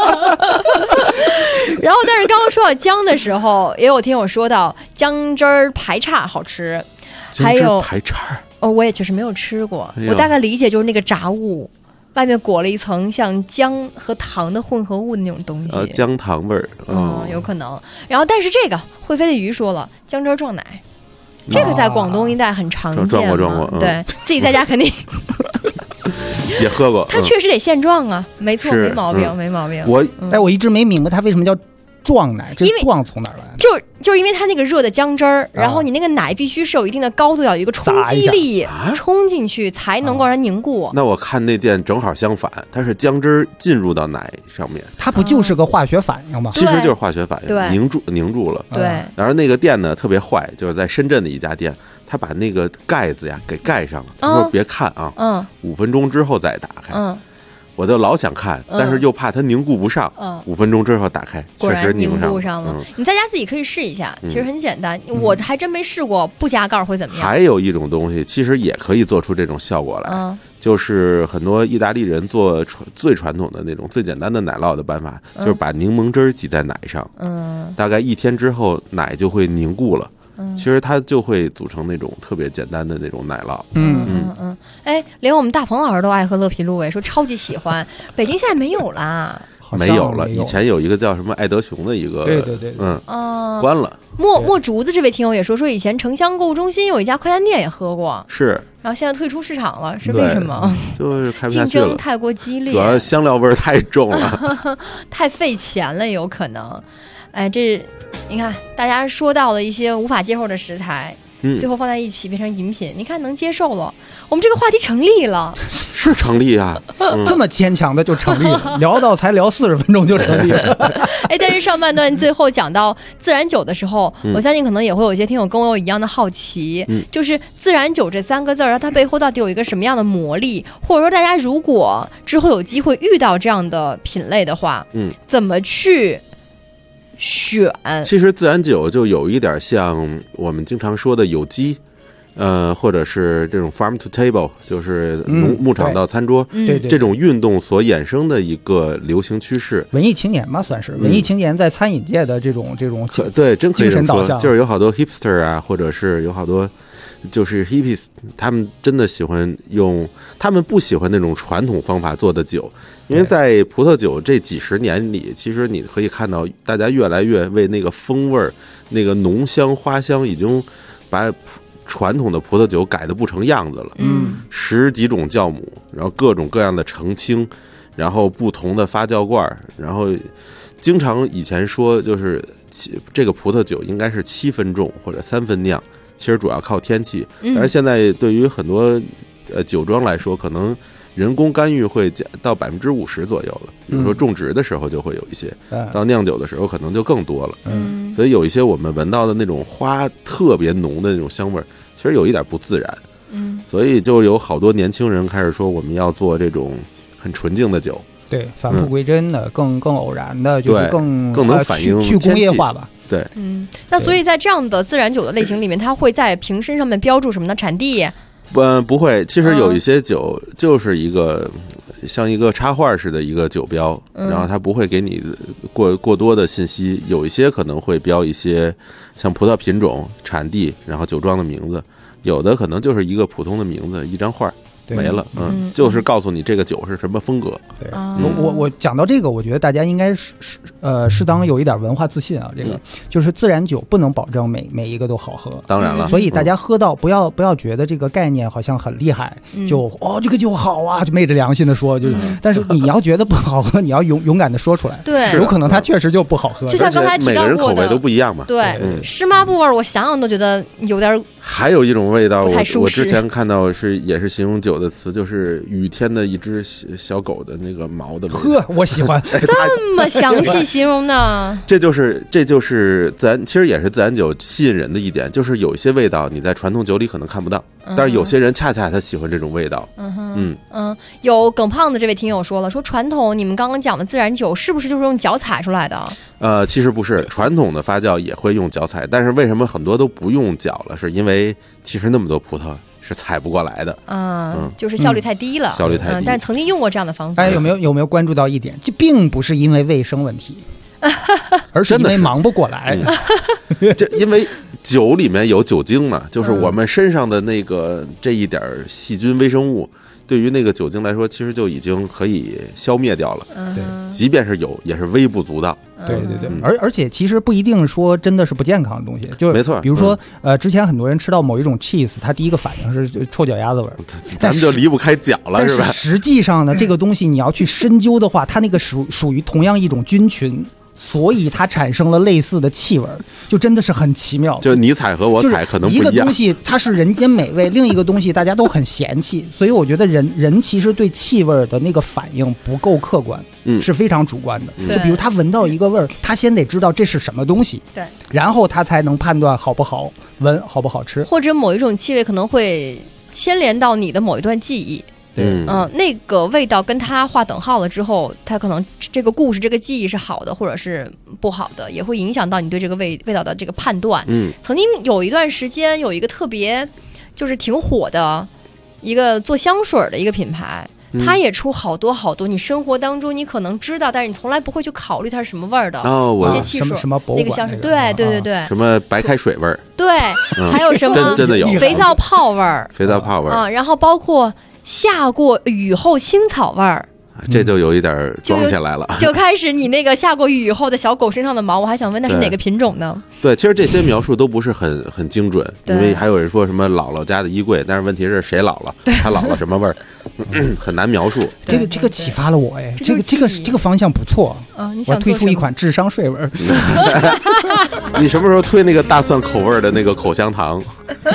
然后，但是刚刚说到姜的时候，也有听友说到姜汁儿排叉好吃，还有排叉我也确实没有吃过，我大概理解就是那个炸物。外面裹了一层像姜和糖的混合物的那种东西， 姜糖味儿， 有可能。然后，但是这个会飞的鱼说了，姜汁撞奶，这个在广东一带很常见， 撞过， 对自己在家肯定也喝过。 它确实得现撞啊，没错，没毛病，没毛病。 我一直没明白它为什么叫撞奶，这撞从哪儿来的？ 就是因为它那个热的姜汁儿，然后你那个奶必须是有一定的高度，要有一个冲击力，冲进去才能够让它凝固。 那我看那店正好相反，它是姜汁进入到奶上面， 它不就是个化学反应吗？ 其实就是化学反应，凝住了。 对。 然后那个店呢特别坏，就是在深圳的一家店，他把那个盖子呀给盖上了。他说别看啊，5分钟之后再打开。我就老想看，但是又怕它凝固不上。5分钟之后打开，确实凝固上了。你在家自己可以试一下，其实很简单。我还真没试过，不加盖会怎么样？ 还有一种东西，其实也可以做出这种效果来，就是很多意大利人做最传统的那种最简单的奶酪的办法，就是把柠檬汁挤在奶上。大概1天之后，奶就会凝固了。其实它就会组成那种特别简单的那种奶酪。 连我们大鹏老师都爱喝乐皮露，说超级喜欢。北京现在没有啦， 没有了。以前有一个叫什么爱德熊的一个， 对， 关了。 墨竹子这位听友也说以前城乡购物中心有一家快餐店也喝过， 是， 然后现在退出市场了，是为什么？ 就是开不下去了， 竞争太过激烈， 主要香料味太重了， 太费钱了，有可能。这你看，大家说到了一些无法接受的食材，最后放在一起变成饮品，你看能接受了，我们这个话题成立了， 是成立啊， 这么牵强的就成立了，聊到才聊40分钟就成立了。 但是上半段最后讲到自然酒的时候，我相信可能也会有一些听友跟我有一样的好奇，就是自然酒这3个字儿，它背后到底有一个什么样的魔力，或者说大家如果之后有机会遇到这样的品类的话，怎么去选？ 其实自然酒就有一点像我们经常说的有机，或者是这种 farm to table， 就是牧场到餐桌，这种运动所衍生的一个流行趋势。 文艺青年嘛，算是文艺青年在餐饮界的这种对，真可以这么说，就是有好多 hipster 啊，或者是有好多就是 hippies， 他们真的喜欢用，他们不喜欢那种传统方法做的酒。因为在葡萄酒这几十年里，其实你可以看到大家越来越为那个风味儿、那个浓香、花香，已经把传统的葡萄酒改得不成样子了。10几种酵母，然后各种各样的澄清，然后不同的发酵罐，然后经常以前说就是这个葡萄酒应该是7分种或者3分酿，其实主要靠天气。但是现在对于很多酒庄来说，可能人工干预会到50%左右了，比如说种植的时候就会有一些，到酿酒的时候可能就更多了。所以有一些我们闻到的那种花特别浓的那种香味，其实有一点不自然。所以就有好多年轻人开始说我们要做这种很纯净的酒。 对，返璞归真的，更偶然的，就是更能反映去工业化吧。 对， 那所以在这样的自然酒的类型里面，它会在瓶身上面标注什么呢？产地？ 不会，其实有一些酒就是一个像一个插画似的一个酒标，然后它不会给你过多的信息。有一些可能会标一些像葡萄品种、产地，然后酒庄的名字。有的可能就是一个普通的名字，一张画。 没了，就是告诉你这个酒是什么风格。 对，我讲到这个，我觉得大家应该适当有一点文化自信啊。这个就是自然酒不能保证每一个都好喝， 当然了。 所以大家喝到不要觉得这个概念好像很厉害，就这个酒好啊，就昧着良心的说，但是你要觉得不好喝，你要勇敢的说出来。 对， 有可能它确实就不好喝。 就像刚才提到过的， 每个人口味都不一样嘛。 对，湿抹布味我想想都觉得有点。 还有一种味道，我之前看到也是形容酒的词，就是雨天的一只小狗的那个毛的味道。 呵，我喜欢这么详细形容呢。 这就是自然，其实也是自然酒吸引人的一点，就是有一些味道你在传统酒里可能看不到，但是有些人恰恰他喜欢这种味道。 有耿胖的这位听友说传统你们刚刚讲的自然酒是不是就是用脚踩出来的？ 其实不是，传统的发酵也会用脚踩，但是为什么很多都不用脚了？是因为其实那么多葡萄是采不过来的， 就是效率太低了， 效率太低。 但是曾经用过这样的方法。 大家有没有关注到一点？这并不是因为卫生问题，而是因为忙不过来。 这因为酒里面有酒精嘛，就是我们身上的那个这一点细菌微生物。对于那个酒精来说，其实就已经可以消灭掉了。对，即便是有，也是微不足道。 对，而且其实不一定说真的是不健康的东西，就是没错。 比如说，之前很多人吃到某一种 cheese， 他第一个反应是臭脚丫子味儿， 咱们就离不开脚了，是吧？ 实际上呢，这个东西你要去深究的话，它那个属于同样一种菌群。所以它产生了类似的气味，就真的是很奇妙。 就你踩和我踩可能不一样。 一个东西它是人间美味，另一个东西大家都很嫌弃。所以我觉得人其实对气味的那个反应不够客观，是非常主观的。就比如他闻到一个味儿，他先得知道这是什么东西， 对， 然后他才能判断好不好闻，好不好吃。 或者某一种气味可能会牵连到你的某一段记忆。那个味道跟它划等号了之后，它可能这个故事、这个记忆是好的，或者是不好的，也会影响到你对这个味道的这个判断。曾经有一段时间，有一个特别就是挺火的一个做香水的一个品牌，它也出好多好多你生活当中你可能知道，但是你从来不会去考虑它是什么味儿的一些汽水， 什么那个香水，对， 什么白开水味儿， 对，还有什么真的有肥皂泡味儿，然后包括下过雨后青草味儿， 这就有一点装起来了， 就开始你那个下过雨以后的小狗身上的毛，我还想问那是哪个品种呢？ 对，其实这些描述都不是很精准，因为还有人说什么姥姥家的衣柜，但是问题是谁姥姥，他姥姥什么味儿，很难描述。 这个启发了我哎，这个方向不错我推出一款智商税味儿。 你什么时候推那个大蒜口味的那个口香糖？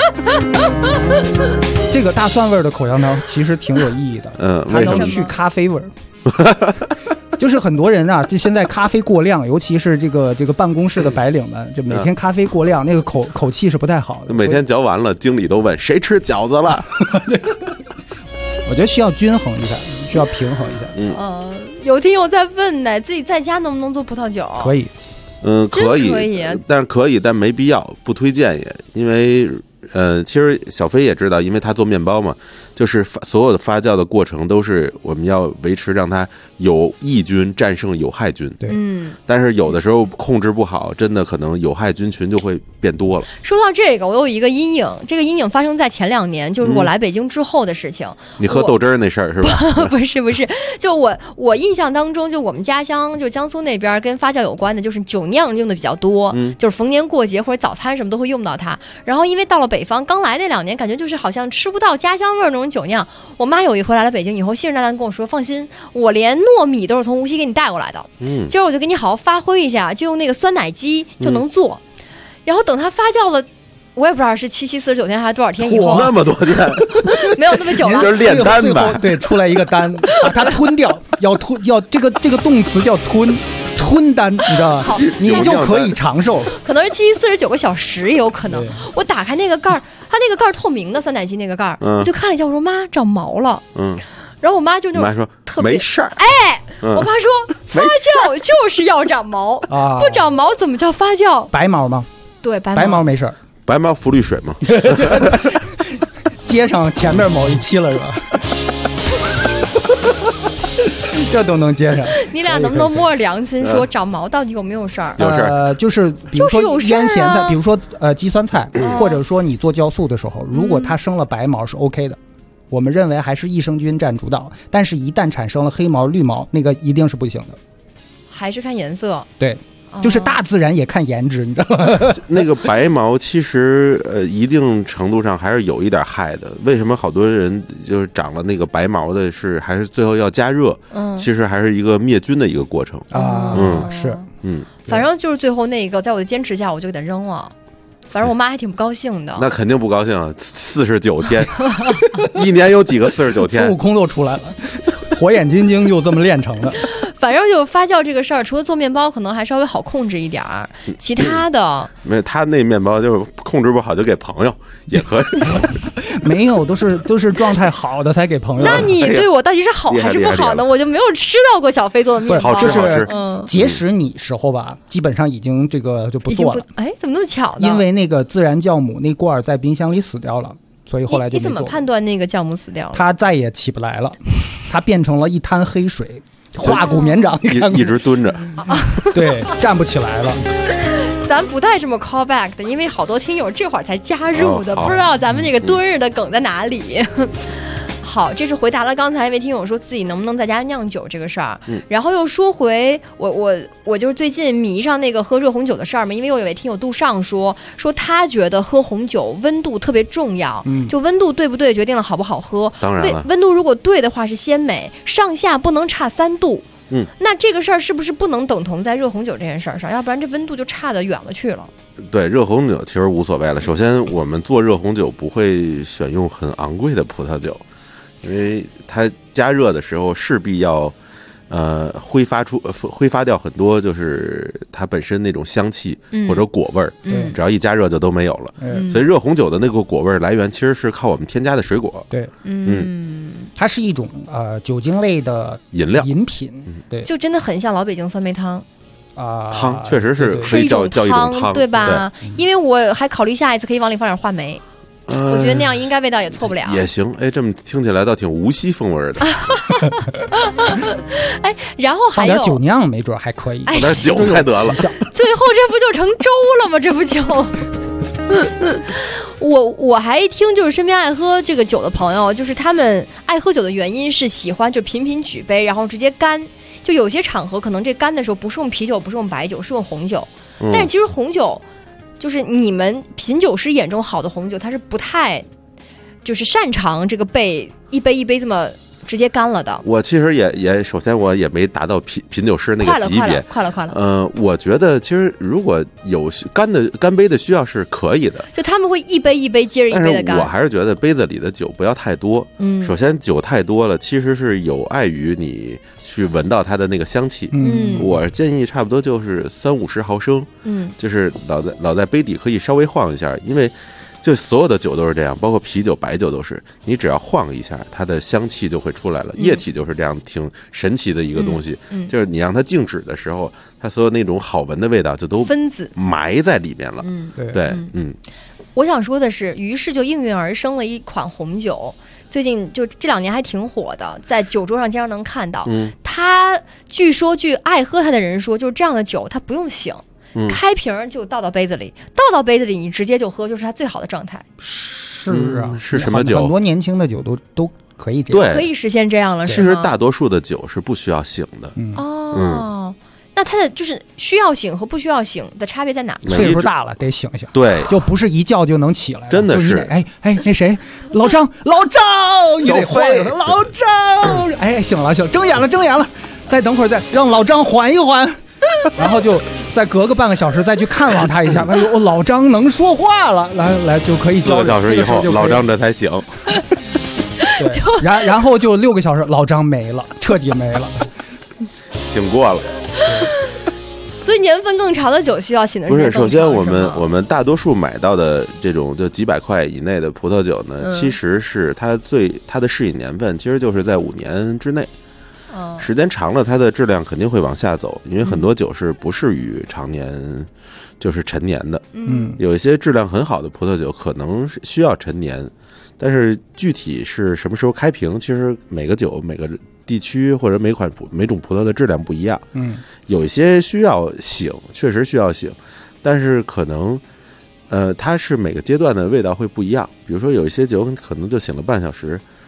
这个大蒜味的口香糖其实挺有意义的，它能去咖啡味儿。就是很多人啊，就现在咖啡过量，尤其是这个办公室的白领们，就每天咖啡过量，那个口气是不太好的。 每天嚼完了，经理都问谁吃饺子了。 我觉得需要均衡一下，需要平衡一下。 有听友在问呢，自己在家能不能做葡萄酒？ 可以， 可以，但没必要，不推荐也，因为。其实小飞也知道，因为他做面包嘛，就是所有的发酵的过程都是我们要维持让它有益菌战胜有害菌。 对， 但是有的时候控制不好，真的可能有害菌群就会变多了。 说到这个，我有一个阴影，这个阴影发生在前2年，就是我来北京之后的事情。 你喝豆汁儿那事儿是吧？ 不是，就我印象当中，就我们家乡就江苏那边跟发酵有关的，就是酒酿用的比较多，就是逢年过节或者早餐什么都会用到它。然后因为到了北方刚来那2年，感觉就是好像吃不到家乡味儿那种酒酿。我妈有一回来了北京以后，信誓旦旦跟我说：“放心，我连糯米都是从无锡给你带过来的。今儿我就给你好好发挥一下，就用那个酸奶机就能做。然后等它发酵了，我也不知道是77、49天还是多少天以后， 那么多天， 没有那么久了。 就是炼丹吧？ 对，出来一个丹，把它吞掉，要这个动词叫吞丹，你知道吧？你就可以长寿。 可能是77、49个小时也有可能。我打开那个盖儿，它那个盖儿透明的酸奶机那个盖儿，我就看了一下，我说妈，长毛了。然后我妈就那种说特别没事儿， 我妈说发酵就是要长毛不长毛怎么叫发酵？ 白毛吗？ 对， 白毛没事儿， 白毛浮绿水嘛。 接上前面某一期了是吧？这都能接上。 你俩能不能摸着良心说长毛到底有没有事儿？ 有事儿， 就是比如说腌咸菜，比如说鸡酸菜，或者说你做酵素的时候，如果它生了白毛是 OK 的。 我们认为还是益生菌占主导，但是一旦产生了黑毛、绿毛，那个一定是不行的。 还是看颜色。 对。就是大自然也看颜值，你知道吗？ 那个白毛其实一定程度上还是有一点害的。为什么好多人就是长了那个白毛的还是最后要加热？其实还是一个灭菌的一个过程啊。是， 反正就是最后那个，在我的坚持下，我就给它扔了。反正我妈还挺不高兴的。 那肯定不高兴啊！49天，一年有几个49天？ 孙悟空都出来了，火眼金睛就这么练成的。 反正就发酵这个事儿，除了做面包可能还稍微好控制一点儿，其他的没有。他那面包就是控制不好就给朋友也可以。 没有，都是状态好的才给朋友。 那你对我到底是好还是不好呢？我就没有吃到过小飞做的面包。 好吃好吃。 结识你时候吧，基本上已经这个就不做了。 哎，怎么那么巧呢？ 因为那个自然酵母那罐儿在冰箱里死掉了，所以后来就没做。 你怎么判断那个酵母死掉了？ 它再也起不来了，它变成了一滩黑水。化骨绵掌， 一直蹲着， 对，站不起来了。 咱不带这么 call back 的，因为好多听友这会儿才加入的，不知道咱们这个蹲着的梗在哪里。好，这是回答了刚才一位听友说自己能不能在家酿酒这个事儿，然后又说回我就是最近迷上那个喝热红酒的事儿嘛，因为我有位听友杜尚说他觉得喝红酒温度特别重要，就温度对不对决定了好不好喝。 当然了， 温度如果对的话是鲜美，上下不能差3度。那这个事儿是不是不能等同在热红酒这件事儿上？要不然这温度就差得远了去了。 对，热红酒其实无所谓了。首先，我们做热红酒不会选用很昂贵的葡萄酒。因为它加热的时候势必要，挥发掉很多就是它本身那种香气或者果味儿，只要一加热就都没有了。所以热红酒的那个果味来源其实是靠我们添加的水果。 对，它是一种酒精类的饮品，对， 就真的很像老北京酸梅汤。 汤确实是可以叫一种汤， 对吧？因为我还考虑下一次可以往里放点话梅。我觉得那样应该味道也错不了， 也行。哎，这么听起来倒挺无锡风味的。 哎，然后还有放点酒酿，没准还可以。 放点酒才得了。 最后这不就成粥了吗？这不就？我还听就是身边爱喝这个酒的朋友，就是他们爱喝酒的原因是喜欢就频频举杯，然后直接干。就有些场合可能这干的时候不是用啤酒，不是用白酒，是用红酒。但是其实红酒。就是你们品酒师眼中好的红酒，它是不太就是擅长这个一杯一杯这么直接干了的。 我其实也首先我也没达到品酒师那个级别， 快了。 我觉得其实如果有干杯的需要是可以的， 就他们会一杯一杯接着一杯的干。 但是我还是觉得杯子里的酒不要太多。首先酒太多了，其实是有碍于你去闻到它的那个香气。我建议差不多就是30-50毫升。就是老在杯底可以稍微晃一下，因为。就所有的酒都是这样，包括啤酒、白酒都是，你只要晃一下，它的香气就会出来了。液体就是这样，挺神奇的一个东西。就是你让它静止的时候，它所有那种好闻的味道就都分子埋在里面了。对。 我想说的是，于是就应运而生了一款红酒，最近就这2年还挺火的，在酒桌上经常能看到。它据爱喝它的人说，就是这样的酒，它不用醒。开瓶就倒到杯子里，你直接就喝，就是它最好的状态。 是啊， 是什么酒？ 很多年轻的酒都可以这样， 对， 可以实现这样了。 其实大多数的酒是不需要醒的。 那它的就是需要醒和不需要醒的差别在哪？ 岁数大了得醒醒， 对， 就不是一觉就能起来。 真的是， 哎，那谁，老张，你得换老张，哎，醒了，睁眼了，再等会儿再让老张缓一缓。然后就再隔个半个小时再去看望他一下，哎呦，老张能说话了，来就可以交流。4个小时以后，老张这才醒。 对，然后就6个小时，老张没了，彻底没了， 醒过了。 所以年份更长的酒需要醒的时间更长。 不是，首先我们大多数买到的这种就几百块以内的葡萄酒呢，其实是它的适饮年份其实就是在5年之内。时间长了，它的质量肯定会往下走，因为很多酒是不适于常年就是陈年的。有一些质量很好的葡萄酒可能是需要陈年，但是具体是什么时候开瓶，其实每个酒每个地区或者每种葡萄的质量不一样。有一些需要醒，确实需要醒，但是可能它是每个阶段的味道会不一样。比如说有一些酒可能就醒了半小时，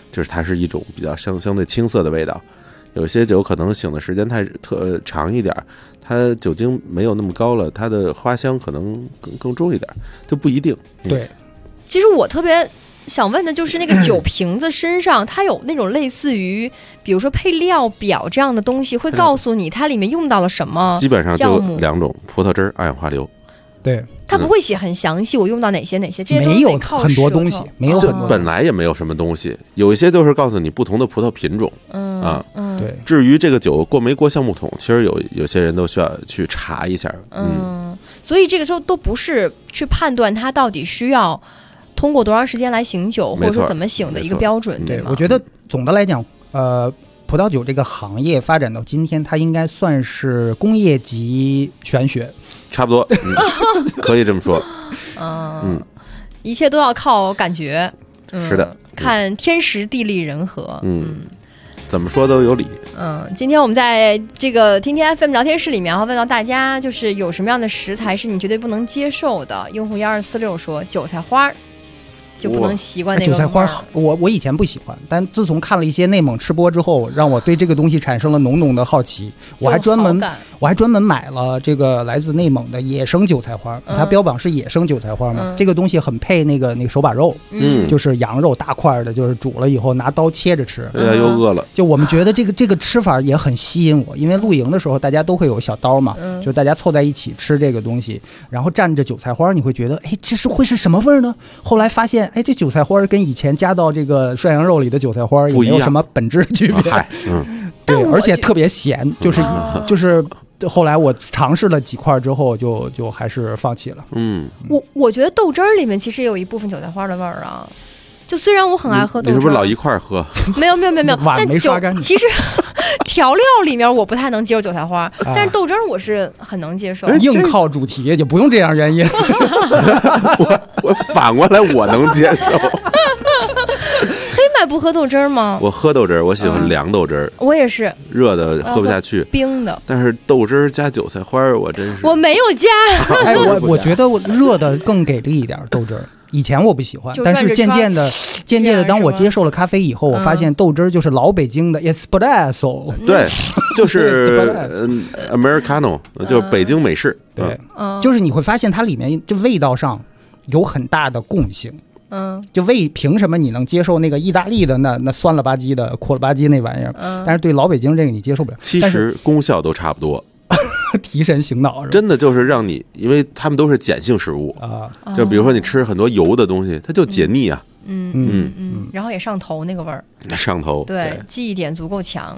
就是它是一种比较相对青涩的味道。有些酒可能醒的时间长一点，它酒精没有那么高了，它的花香可能更重一点，就不一定。 对， 其实我特别想问的就是那个酒瓶子身上它有那种类似于比如说配料表这样的东西，会告诉你它里面用到了什么， 基本上就2种，葡萄汁、二氧化硫。 对， 它不会写很详细，我用到哪些，这些没有很多东西，没有很多， 本来也没有什么东西，有一些就是告诉你不同的葡萄品种。 对。 至于这个酒过没过橡木桶，其实有些人都需要去查一下。 所以这个时候都不是去判断它到底需要通过多长时间来醒酒，或者说怎么醒的一个标准，对吗？ 我觉得总的来讲，葡萄酒这个行业发展到今天，它应该算是工业级玄学。 差不多，可以这么说。 一切都要靠感觉。 是的， 看天时地利人和。 怎么说都有理。 今天我们在这个听天 FM 聊天室里面，问到大家，就是有什么样的食材是你绝对不能接受的？用户1246说韭菜花。就不能习惯那个韭菜花。我以前不喜欢，但自从看了一些内蒙吃播之后，让我对这个东西产生了浓浓的好奇。我还专门买了这个来自内蒙的野生韭菜花，它标榜是野生韭菜花嘛。这个东西很配那个手把肉，就是羊肉大块的，就是煮了以后拿刀切着吃。 又饿了。 就我们觉得这个吃法也很吸引我，因为露营的时候大家都会有小刀嘛，就大家凑在一起吃这个东西，然后蘸着韭菜花，你会觉得，哎，这会是什么味儿呢？后来发现。哎，这韭菜花跟以前加到这个涮羊肉里的韭菜花也没有什么本质区别。对，而且特别咸，就是后来我尝试了几块之后，就还是放弃了。 我觉得豆汁儿里面其实也有一部分韭菜花的味儿啊。就虽然我很爱喝豆汁， 你是不是老一块喝？ 没有， 碗没刷干净。 其实调料里面我不太能接受韭菜花，但是豆汁儿我是很能接受。 硬靠主题也不用这样原因。 我反过来我能接受。 黑麦不喝豆汁儿吗？ 我喝豆汁儿，我喜欢凉豆汁儿。 我也是， 热的喝不下去， 冰的。 但是豆汁儿加韭菜花，我真是我没有加。 哎，我觉得我热的更给力一点豆汁儿。以前我不喜欢，但是渐渐的，当我接受了咖啡以后，我发现豆汁儿就是老北京的 espresso， 对，就是Americano， 就是北京美式。 对，就是你会发现它里面这味道上有很大的共性。就凭什么你能接受那个意大利的那酸了吧唧的苦了吧唧那玩意儿，但是对老北京这个你接受不了。 其实功效都差不多。 提神醒脑， 真的就是让你，因为他们都是碱性食物啊，就比如说你吃很多油的东西，它就解腻啊， 然后也上头那个味儿， 上头， 对，记忆点足够强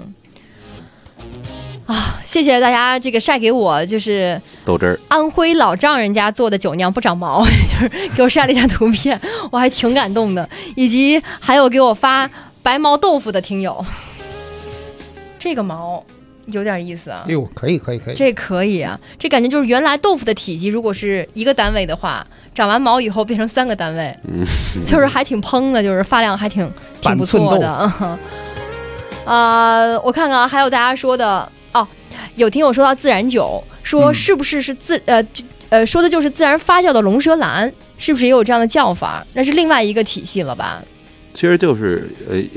啊！谢谢大家这个晒给我，就是豆汁儿， 安徽老丈人家做的酒酿不长毛，就是给我晒了一下图片，我还挺感动的，以及还有给我发白毛豆腐的听友，这个毛。有点意思啊！ 哎呦，可以， 这可以啊！这感觉就是原来豆腐的体积，如果是1个单位的话，长完毛以后变成3个单位，就是还挺蓬的，就是发量还挺不错的。我看看啊，还有大家说的哦，有听友说到自然酒，说是不是说的就是自然发酵的龙舌兰，是不是也有这样的叫法？那是另外一个体系了吧？ 其实就是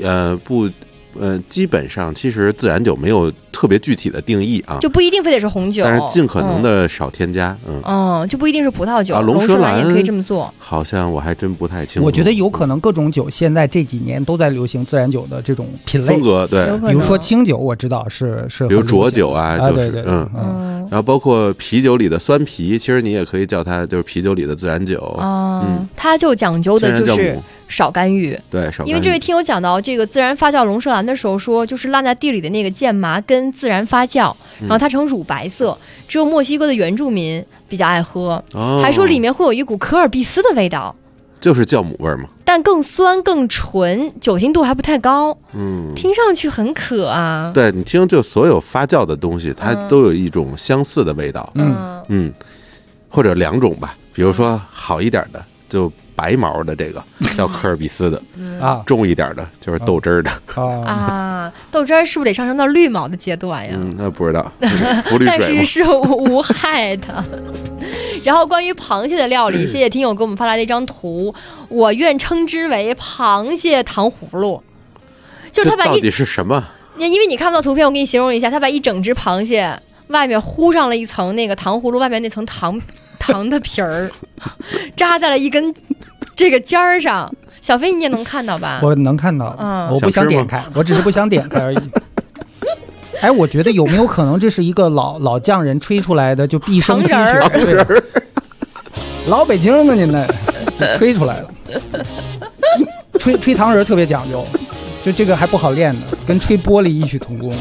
基本上其实自然酒没有特别具体的定义啊， 就不一定非得是红酒， 但是尽可能的少添加。 就不一定是葡萄酒， 龙舌兰也可以这么做。 好像我还真不太清楚。 我觉得有可能各种酒现在这几年都在流行自然酒的这种品类风格，对， 比如说清酒，我知道是， 比如浊酒啊，就是对然后包括啤酒里的酸啤，其实你也可以叫它就是啤酒里的自然酒。 它就讲究的就是少干预， 对，少干预。 因为这位听友讲到这个自然发酵龙舌兰的时候说，就是烂在地里的那个剑麻根自然发酵，然后它呈乳白色，只有墨西哥的原住民比较爱喝，还说里面会有一股可尔必斯的味道， 就是酵母味嘛， 但更酸更纯，酒精度还不太高。听上去很渴啊。 对，你听，就所有发酵的东西，它都有一种相似的味道。或者2种吧，比如说好一点的就白毛的这个叫科尔必斯的重一点的就是豆汁儿的豆汁儿是不是得上升到绿毛的阶段呀？ 那不知道，浮绿水但是是无害的。然后关于螃蟹的料理，谢谢听友给我们发来的一张图，我愿称之为螃蟹糖葫芦。 就是他把到底是什么？ 因为你看不到图片，我给你形容一下，他把一整只螃蟹外面糊上了一层那个糖葫芦外面那层糖的皮儿，扎在了一根这个尖儿上。小飞你也能看到吧？ 我能看到，我不想点开，我只是不想点开而已。哎，我觉得有没有可能这是一个老匠人吹出来的，就毕生心血，对，老北京的您呢，就吹出来了。吹糖人特别讲究，就这个还不好练的，跟吹玻璃异曲同工。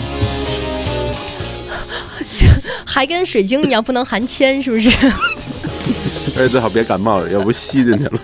还跟水晶一样，不能含铅，是不是？ 而且最好别感冒了，要不吸进去了。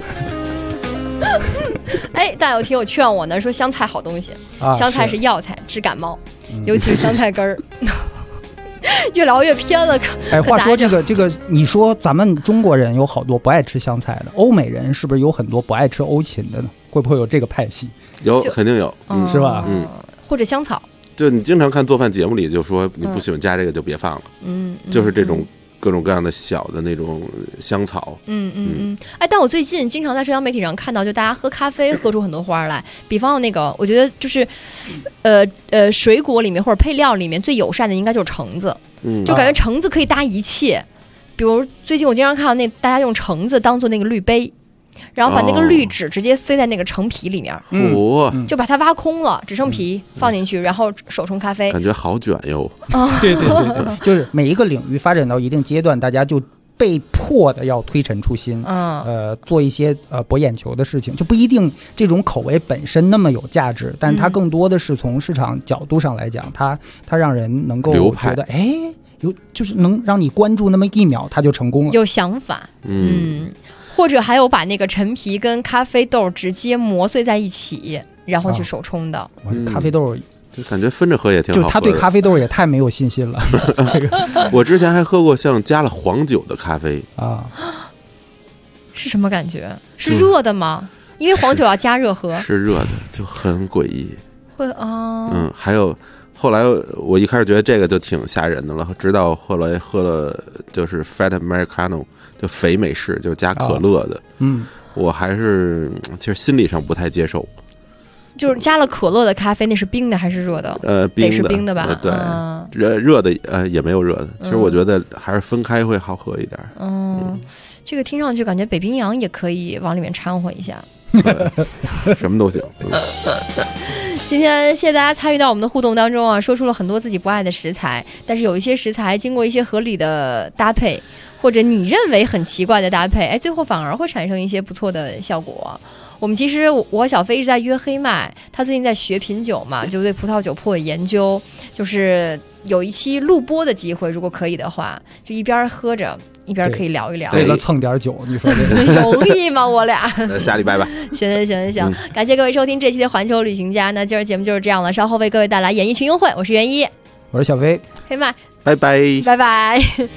哎，但有听友劝我呢，说香菜好东西，香菜是药材，治感冒，尤其是香菜根儿。越聊越偏了。 哎，话说这个，你说咱们中国人有好多不爱吃香菜的，欧美人是不是有很多不爱吃欧芹的呢？会不会有这个派系？ 有，肯定有， 是吧？ 或者香草。 就你经常看做饭节目里就说你不喜欢加这个就别放了，就是这种各种各样的小的那种香草。 哎，但我最近经常在社交媒体上看到，就大家喝咖啡喝出很多花来。比方那个，我觉得就是，水果里面或者配料里面最友善的应该就是橙子，就感觉橙子可以搭一切。比如最近我经常看到大家用橙子当做那个滤杯。然后把那个滤纸直接塞在那个橙皮里面，就把它挖空了，只剩皮放进去，然后手冲咖啡， 感觉好卷哟。 对，就是每一个领域发展到一定阶段，大家就被迫的要推陈出新，做一些博眼球的事情，就不一定这种口味本身那么有价值，但它更多的是从市场角度上来讲，它让人能够觉得，哎，就是能让你关注那么一秒，它就成功了， 有想法，或者还有把那个陈皮跟咖啡豆直接磨碎在一起，然后去手冲的。 咖啡豆就感觉分着喝也挺好喝的。 就是他对咖啡豆也太没有信心了。这个我之前还喝过像加了黄酒的咖啡啊， 是什么感觉？是热的吗？因为黄酒要加热喝。 是热的，就很诡异。 会啊。 还有。后来我一开始觉得这个就挺吓人的了，直到后来喝了就是 Fat Americano， 就肥美式，就加可乐的。我还是其实心理上不太接受。 就是加了可乐的咖啡，那是冰的还是热的？得是冰的吧？ 对，热的也没有热的。其实我觉得还是分开会好喝一点。 这个听上去感觉北冰洋也可以往里面掺和一下。 什么都行。 今天谢谢大家参与到我们的互动当中啊，说出了很多自己不爱的食材，但是有一些食材经过一些合理的搭配，或者你认为很奇怪的搭配，哎，最后反而会产生一些不错的效果。我们其实我小飞一直在约黑麦，他最近在学品酒嘛，就对葡萄酒颇有研究，就是有一期录播的机会，如果可以的话，就一边喝着一边可以聊一聊。 为了蹭点酒，你说这个容易吗？我俩下礼拜吧。 行，感谢各位收听这期的环球旅行家。那今儿节目就是这样了，稍后为各位带来演艺群英会。我是袁一， 我是小飞， 黑麦， 拜拜。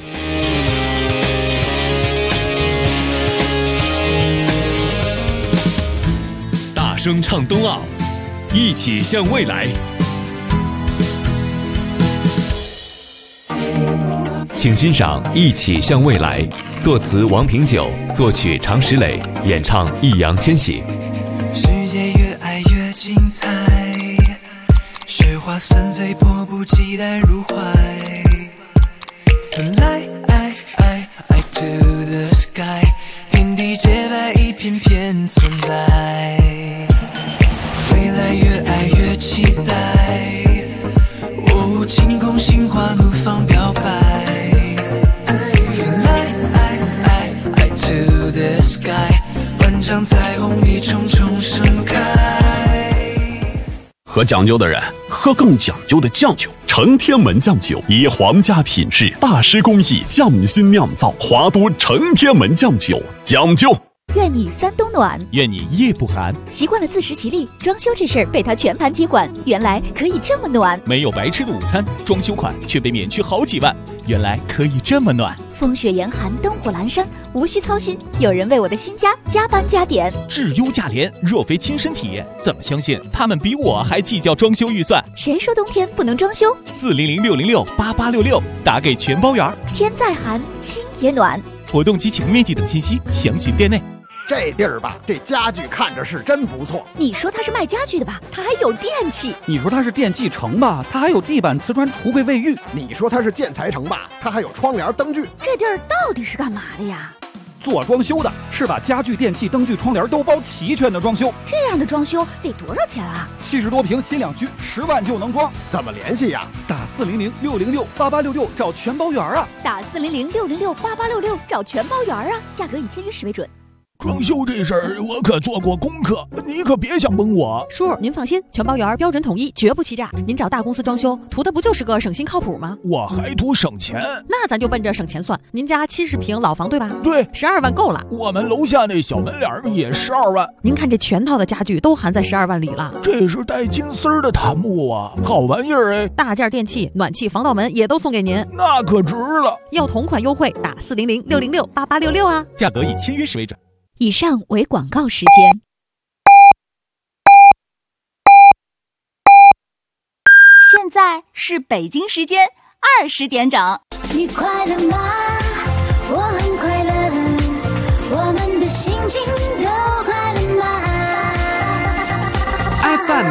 大声唱冬奥，一起向未来。请欣赏《一起向未来》，作词王平久，作曲常石磊，演唱易烊千玺。 世界越爱越精彩，雪花纷飞，迫不及待入怀。Fly to the sky， 天地洁白，一片片存在。未来越爱越期待，晴空心花怒放表白。Fly to the sky， 万丈彩虹一重重盛开。 喝讲究的人喝更讲究的酱酒，承天门酱酒以皇家品质、大师工艺匠心酿造，华都承天门酱酒讲究。 愿你三冬暖， 愿你夜不寒。 习惯了自食其力，装修这事儿被他全盘接管，原来可以这么暖。 没有白吃的午餐，装修款却被免去好几万，原来可以这么暖。 风雪严寒，灯火阑珊，无需操心，有人为我的新家加班加点。 质优价廉，若非亲身体验，怎么相信他们比我还计较装修预算？ 谁说冬天不能装修 ？400-606-8866，打给全包圆。 天再寒，心也暖。 活动及请面积等信息详询店内。 这地儿吧，这家具看着是真不错。 你说它是卖家具的吧，它还有电器。 你说它是电器城吧，它还有地板、瓷砖、橱柜、卫浴。 你说它是建材城吧，它还有窗帘、灯具。 这地儿到底是干嘛的呀？ 做装修的，是把家具、电器、灯具、窗帘都包齐全的装修。 这样的装修得多少钱啊 ？70多平新两居，10万就能装。 怎么联系呀？ 打400-606-8866找全包圆啊！ 打400-606-8866找全包圆啊！价格以签约时为准。 装修这事儿我可做过功课，你可别想蒙我。 叔，您放心，全包圆标准统一，绝不欺诈。您找大公司装修，图的不就是个省心靠谱吗？ 我还图省钱， 那咱就奔着省钱算。您家70平老房对吧？ 对 ，12万够了。 我们楼下那小门脸也12万。 您看这全套的家具都含在12万里了。 这是带金丝儿的檀木啊，好玩意儿哎！ 大件电器、暖气、防盗门也都送给您， 那可值了。 要同款优惠，打400-606-8866啊！ 价格以签约时为准。 以上为广告时间。现在是北京时间20点整。 你快乐吗？我很快乐，我们的心情都快乐吗 ？FM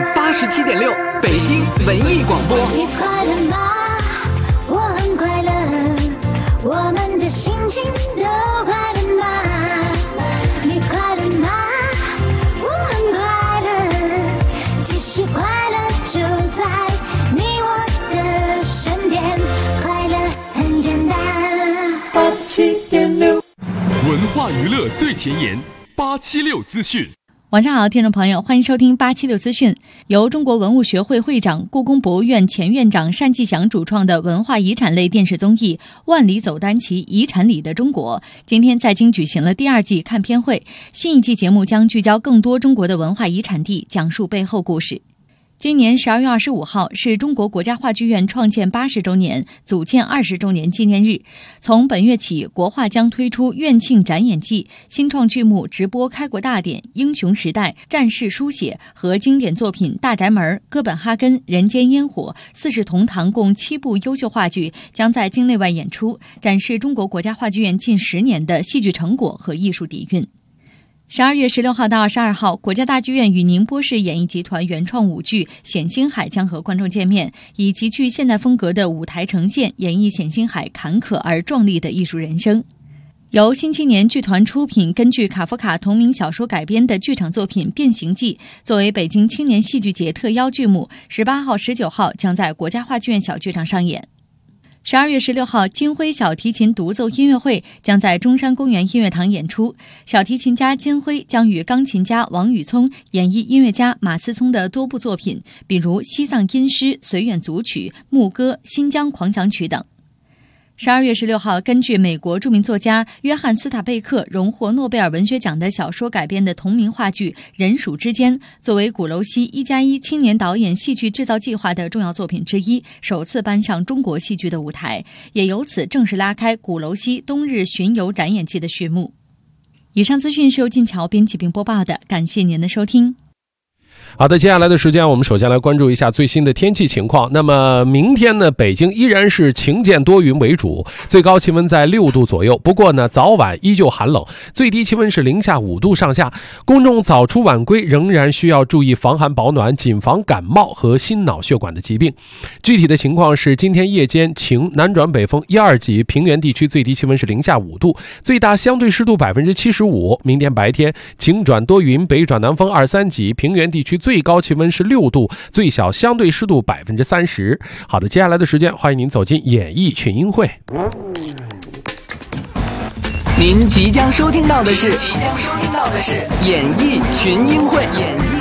87.6，北京文艺广播。 你快乐吗？我很快乐，我们的心情都快乐吗？你快乐吗？我很快乐，其实快乐就在你我的身边，快乐很简单。87.6， 文化娱乐最前沿，876资讯。 晚上好，听众朋友，欢迎收听876资讯。由中国文物学会会长、故宫博物院前院长单霁翔主创的文化遗产类电视综艺《万里走单骑：遗产里的中国》今天在京举行了第2季看片会。新一季节目将聚焦更多中国的文化遗产地，讲述背后故事。今年12月25号是中国国家话剧院创建80周年、组建20周年纪念日。从本月起，国画将推出院庆展演季，新创剧目直播开国大典、英雄时代、战士书写和经典作品《大宅门》、哥本哈根、人间烟火、四世同堂共7部优秀话剧将在京内外演出，展示中国国家话剧院近10年的戏剧成果和艺术底蕴。12月16号到22号，国家大剧院与宁波市演艺集团原创舞剧《冼星海》将和观众见面，以极具现代风格的舞台呈现演绎冼星海坎坷而壮丽的艺术人生。由新青年剧团出品，根据卡夫卡同名小说改编的剧场作品《变形记》作为北京青年戏剧节特邀剧目，18号、19号将在国家话剧院小剧场上演。12月16号，金辉小提琴独奏音乐会将在中山公园音乐堂演出。小提琴家金辉将与钢琴家王宇聪演绎音乐家马思聪的多部作品，比如西藏音诗、绥远组曲、牧歌、新疆狂想曲等。12月16号，根据美国著名作家约翰·斯塔贝克荣获诺贝尔文学奖的小说改编的同名话剧《人鼠之间》，作为鼓楼西1+1青年导演戏剧制造计划的重要作品之一，首次搬上中国戏剧的舞台，也由此正式拉开鼓楼西冬日巡游展演季的序幕。以上资讯是由晋桥编辑并播报的，感谢您的收听。 好的，接下来的时间我们首先来关注一下最新的天气情况。那么明天呢，北京依然是晴间多云为主，最高气温在6度左右，不过呢早晚依旧寒冷，最低气温是零下5度上下。公众早出晚归仍然需要注意防寒保暖，谨防感冒和心脑血管的疾病。具体的情况是，今天夜间晴，南转北风1、2级，平原地区最低气温是零下5度，最大相对湿度75%。明天白天晴转多云，北转南风2、3级，平原地区最高气温是6度，最小相对湿度30%。好的，接下来的时间，欢迎您走进演艺群英会。 您即将收听到的是演艺群英会。